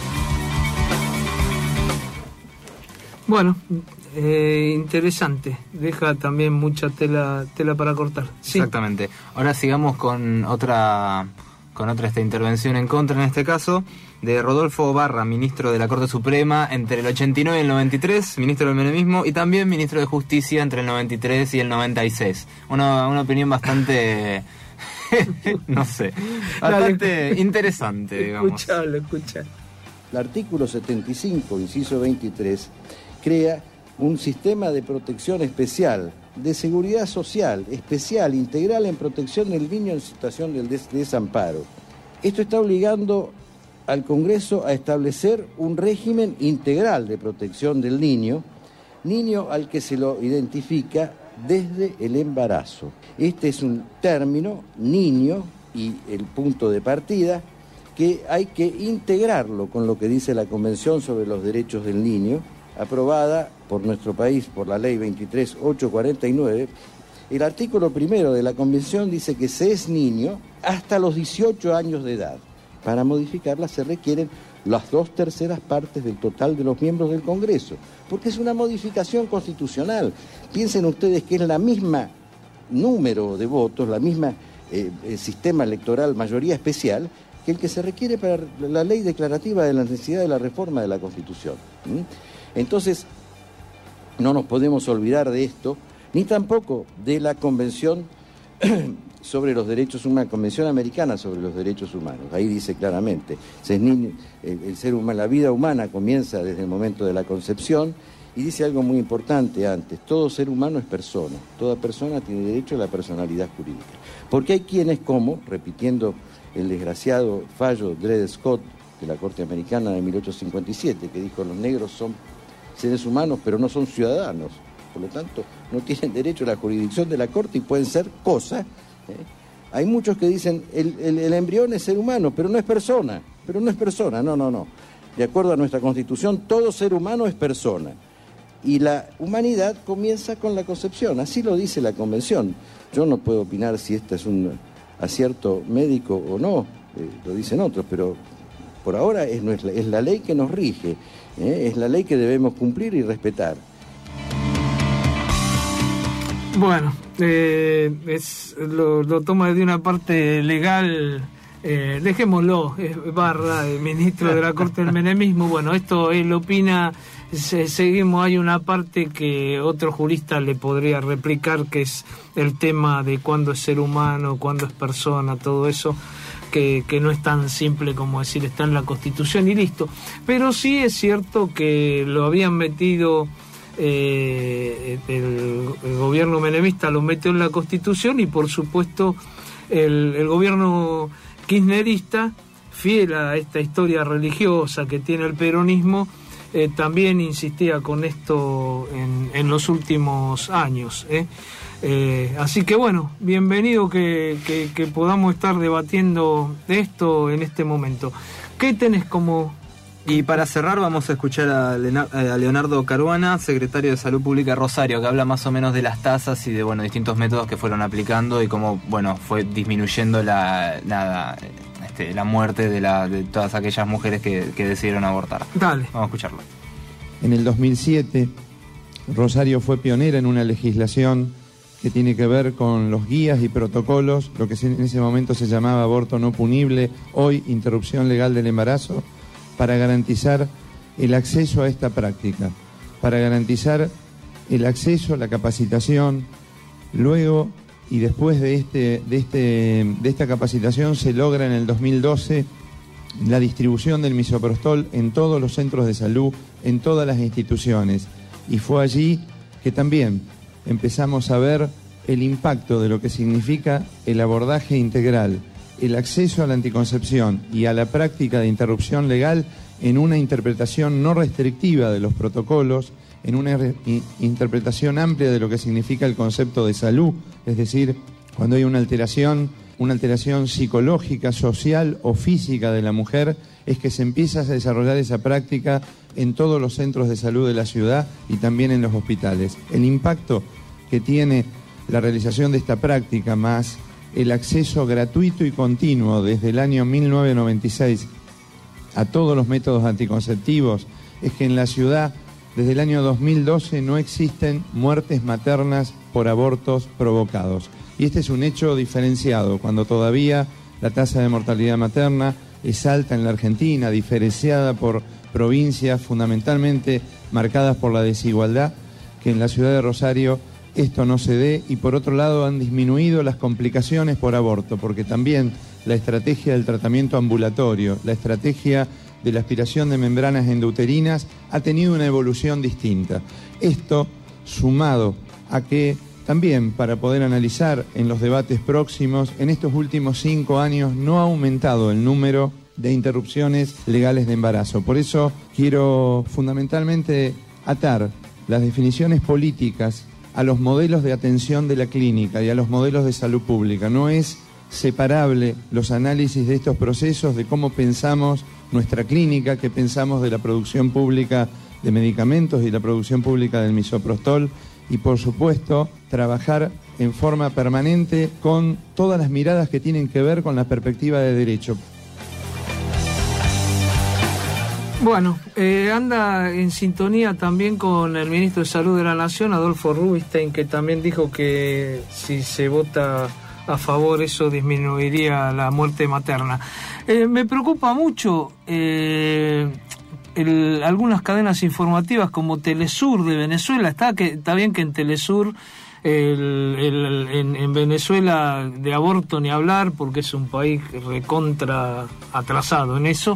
Bueno, interesante. Deja también mucha tela para cortar. Sí. Exactamente. Ahora sigamos con otra intervención en contra, en este caso, de Rodolfo Barra, ministro de la Corte Suprema entre el 89 y el 93, ministro del menemismo, y también ministro de Justicia entre el 93 y el 96. Una opinión bastante... no sé, bastante interesante, digamos. Escuchalo. El artículo 75, inciso 23, crea un sistema de protección especial, de seguridad social, especial, integral en protección del niño en situación de desamparo. Esto está obligando al Congreso a establecer un régimen integral de protección del niño al que se lo identifica desde el embarazo. Este es un término, niño, y el punto de partida, que hay que integrarlo con lo que dice la Convención sobre los Derechos del Niño, aprobada por nuestro país por la Ley 23.849. El artículo primero de la Convención dice que se es niño hasta los 18 años de edad. Para modificarla se requieren las 2/3 partes del total de los miembros del Congreso, porque es una modificación constitucional. Piensen ustedes que es la misma número de votos, la misma sistema electoral, mayoría especial, que el que se requiere para la ley declarativa de la necesidad de la reforma de la Constitución. Entonces, no nos podemos olvidar de esto, ni tampoco de la Convención sobre los derechos humanos, Convención Americana sobre los Derechos Humanos. Ahí dice claramente, el ser humano, la vida humana comienza desde el momento de la concepción, y dice algo muy importante antes: todo ser humano es persona, toda persona tiene derecho a la personalidad jurídica. Porque hay quienes, como, repitiendo el desgraciado fallo Dred Scott de la Corte Americana de 1857, que dijo: los negros son seres humanos pero no son ciudadanos, por lo tanto no tienen derecho a la jurisdicción de la Corte y pueden ser cosas. Hay muchos que dicen el embrión es ser humano, pero no es persona, no. De acuerdo a nuestra Constitución, todo ser humano es persona. Y la humanidad comienza con la concepción, así lo dice la Convención. Yo no puedo opinar si este es un acierto médico o no, lo dicen otros, pero por ahora es la ley que nos rige, es la ley que debemos cumplir y respetar. Bueno, lo toma de una parte legal, dejémoslo, Barra, el ministro de la Corte del Menemismo. Bueno, esto él opina, seguimos, hay una parte que otro jurista le podría replicar, que es el tema de cuándo es ser humano, cuándo es persona, todo eso, que no es tan simple como decir está en la Constitución y listo. Pero sí es cierto que lo habían metido... el gobierno menemista lo metió en la Constitución, y por supuesto el gobierno kirchnerista, fiel a esta historia religiosa que tiene el peronismo, también insistía con esto en los últimos años. Así que bueno, bienvenido que podamos estar debatiendo de esto en este momento. ¿Qué tenés como...? Y para cerrar vamos a escuchar a Leonardo Caruana, secretario de Salud Pública de Rosario, que habla más o menos de las tasas y de distintos métodos que fueron aplicando y cómo fue disminuyendo la muerte de todas aquellas mujeres que decidieron abortar. Dale. Vamos a escucharlo. En el 2007, Rosario fue pionera en una legislación que tiene que ver con los guías y protocolos, lo que en ese momento se llamaba aborto no punible, hoy interrupción legal del embarazo, para garantizar el acceso a esta práctica, para garantizar el acceso, la capacitación. Luego y después de esta capacitación se logra en el 2012 la distribución del misoprostol en todos los centros de salud, en todas las instituciones. Y fue allí que también empezamos a ver el impacto de lo que significa el abordaje integral, el acceso a la anticoncepción y a la práctica de interrupción legal en una interpretación no restrictiva de los protocolos, en una interpretación amplia de lo que significa el concepto de salud, es decir, cuando hay una alteración psicológica, social o física de la mujer, es que se empieza a desarrollar esa práctica en todos los centros de salud de la ciudad y también en los hospitales. El impacto que tiene la realización de esta práctica, más el acceso gratuito y continuo desde el año 1996 a todos los métodos anticonceptivos, es que en la ciudad desde el año 2012 no existen muertes maternas por abortos provocados. Y este es un hecho diferenciado, cuando todavía la tasa de mortalidad materna es alta en la Argentina, diferenciada por provincias fundamentalmente marcadas por la desigualdad, que en la ciudad de Rosario esto no se dé, y por otro lado han disminuido las complicaciones por aborto, porque también la estrategia del tratamiento ambulatorio, la estrategia de la aspiración de membranas endouterinas ha tenido una evolución distinta. Esto sumado a que también, para poder analizar en los debates próximos, en estos últimos 5 años no ha aumentado el número de interrupciones legales de embarazo. Por eso quiero fundamentalmente atar las definiciones políticas a los modelos de atención de la clínica y a los modelos de salud pública. No es separable los análisis de estos procesos de cómo pensamos nuestra clínica, qué pensamos de la producción pública de medicamentos y la producción pública del misoprostol, y por supuesto trabajar en forma permanente con todas las miradas que tienen que ver con la perspectiva de derecho. Bueno, anda en sintonía también con el ministro de Salud de la Nación, Adolfo Rubinstein, que también dijo que si se vota a favor eso disminuiría la muerte materna. Me preocupa mucho algunas cadenas informativas como Telesur de Venezuela. Está bien que en Telesur En Venezuela de aborto ni hablar, porque es un país recontra atrasado en eso.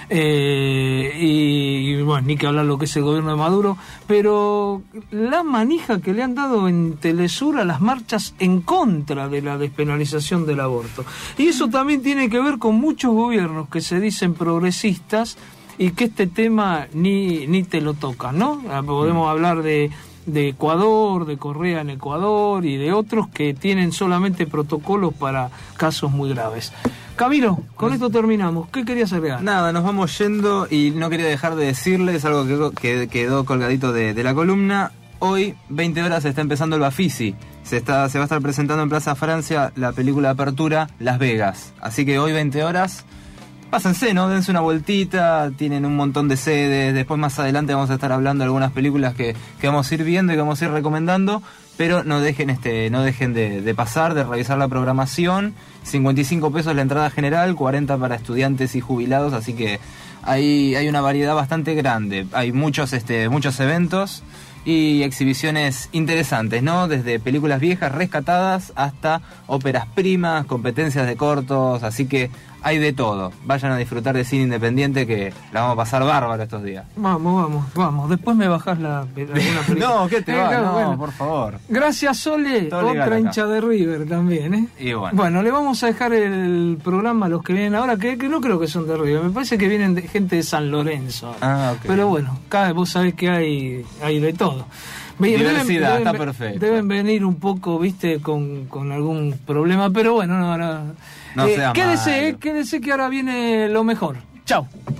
Y bueno, ni que hablar lo que es el gobierno de Maduro, pero la manija que le han dado en Telesur a las marchas en contra de la despenalización del aborto. Y eso también tiene que ver con muchos gobiernos que se dicen progresistas y que este tema ni te lo tocan, ¿no? Podemos hablar de Ecuador, de Correa en Ecuador y de otros que tienen solamente protocolos para casos muy graves. Camilo, con esto terminamos. ¿Qué querías agregar? Nada, nos vamos yendo y no quería dejar de decirles algo que quedó colgadito de la columna. Hoy, 20 horas, se está empezando el Bafisi. Se va a estar presentando en Plaza Francia la película de apertura Las Vegas. Así que hoy, 20 horas, pásense, ¿no? Dense una vueltita, tienen un montón de sedes. Después, más adelante, vamos a estar hablando de algunas películas que vamos a ir viendo y que vamos a ir recomendando. Pero no dejen de pasar, de revisar la programación. 55 pesos la entrada general, 40 para estudiantes y jubilados, así que hay una variedad bastante grande. Hay muchos eventos y exhibiciones interesantes, ¿no? Desde películas viejas rescatadas hasta óperas primas, competencias de cortos, así que hay de todo. Vayan a disfrutar de cine independiente, que la vamos a pasar bárbaro estos días. Vamos. Después me bajás alguna película. No, ¿qué te va? Claro, no, bueno. por favor. Gracias, Sole. Otra hincha de River también, ¿eh? Y bueno, le vamos a dejar el programa a los que vienen ahora, que no creo que son de River. Me parece que vienen gente de San Lorenzo. Ok. Pero bueno, vos sabés que hay de todo. Diversidad, está perfecto. Deben venir un poco, viste, con algún problema, pero bueno, no sea quédese que ahora viene lo mejor. Chau.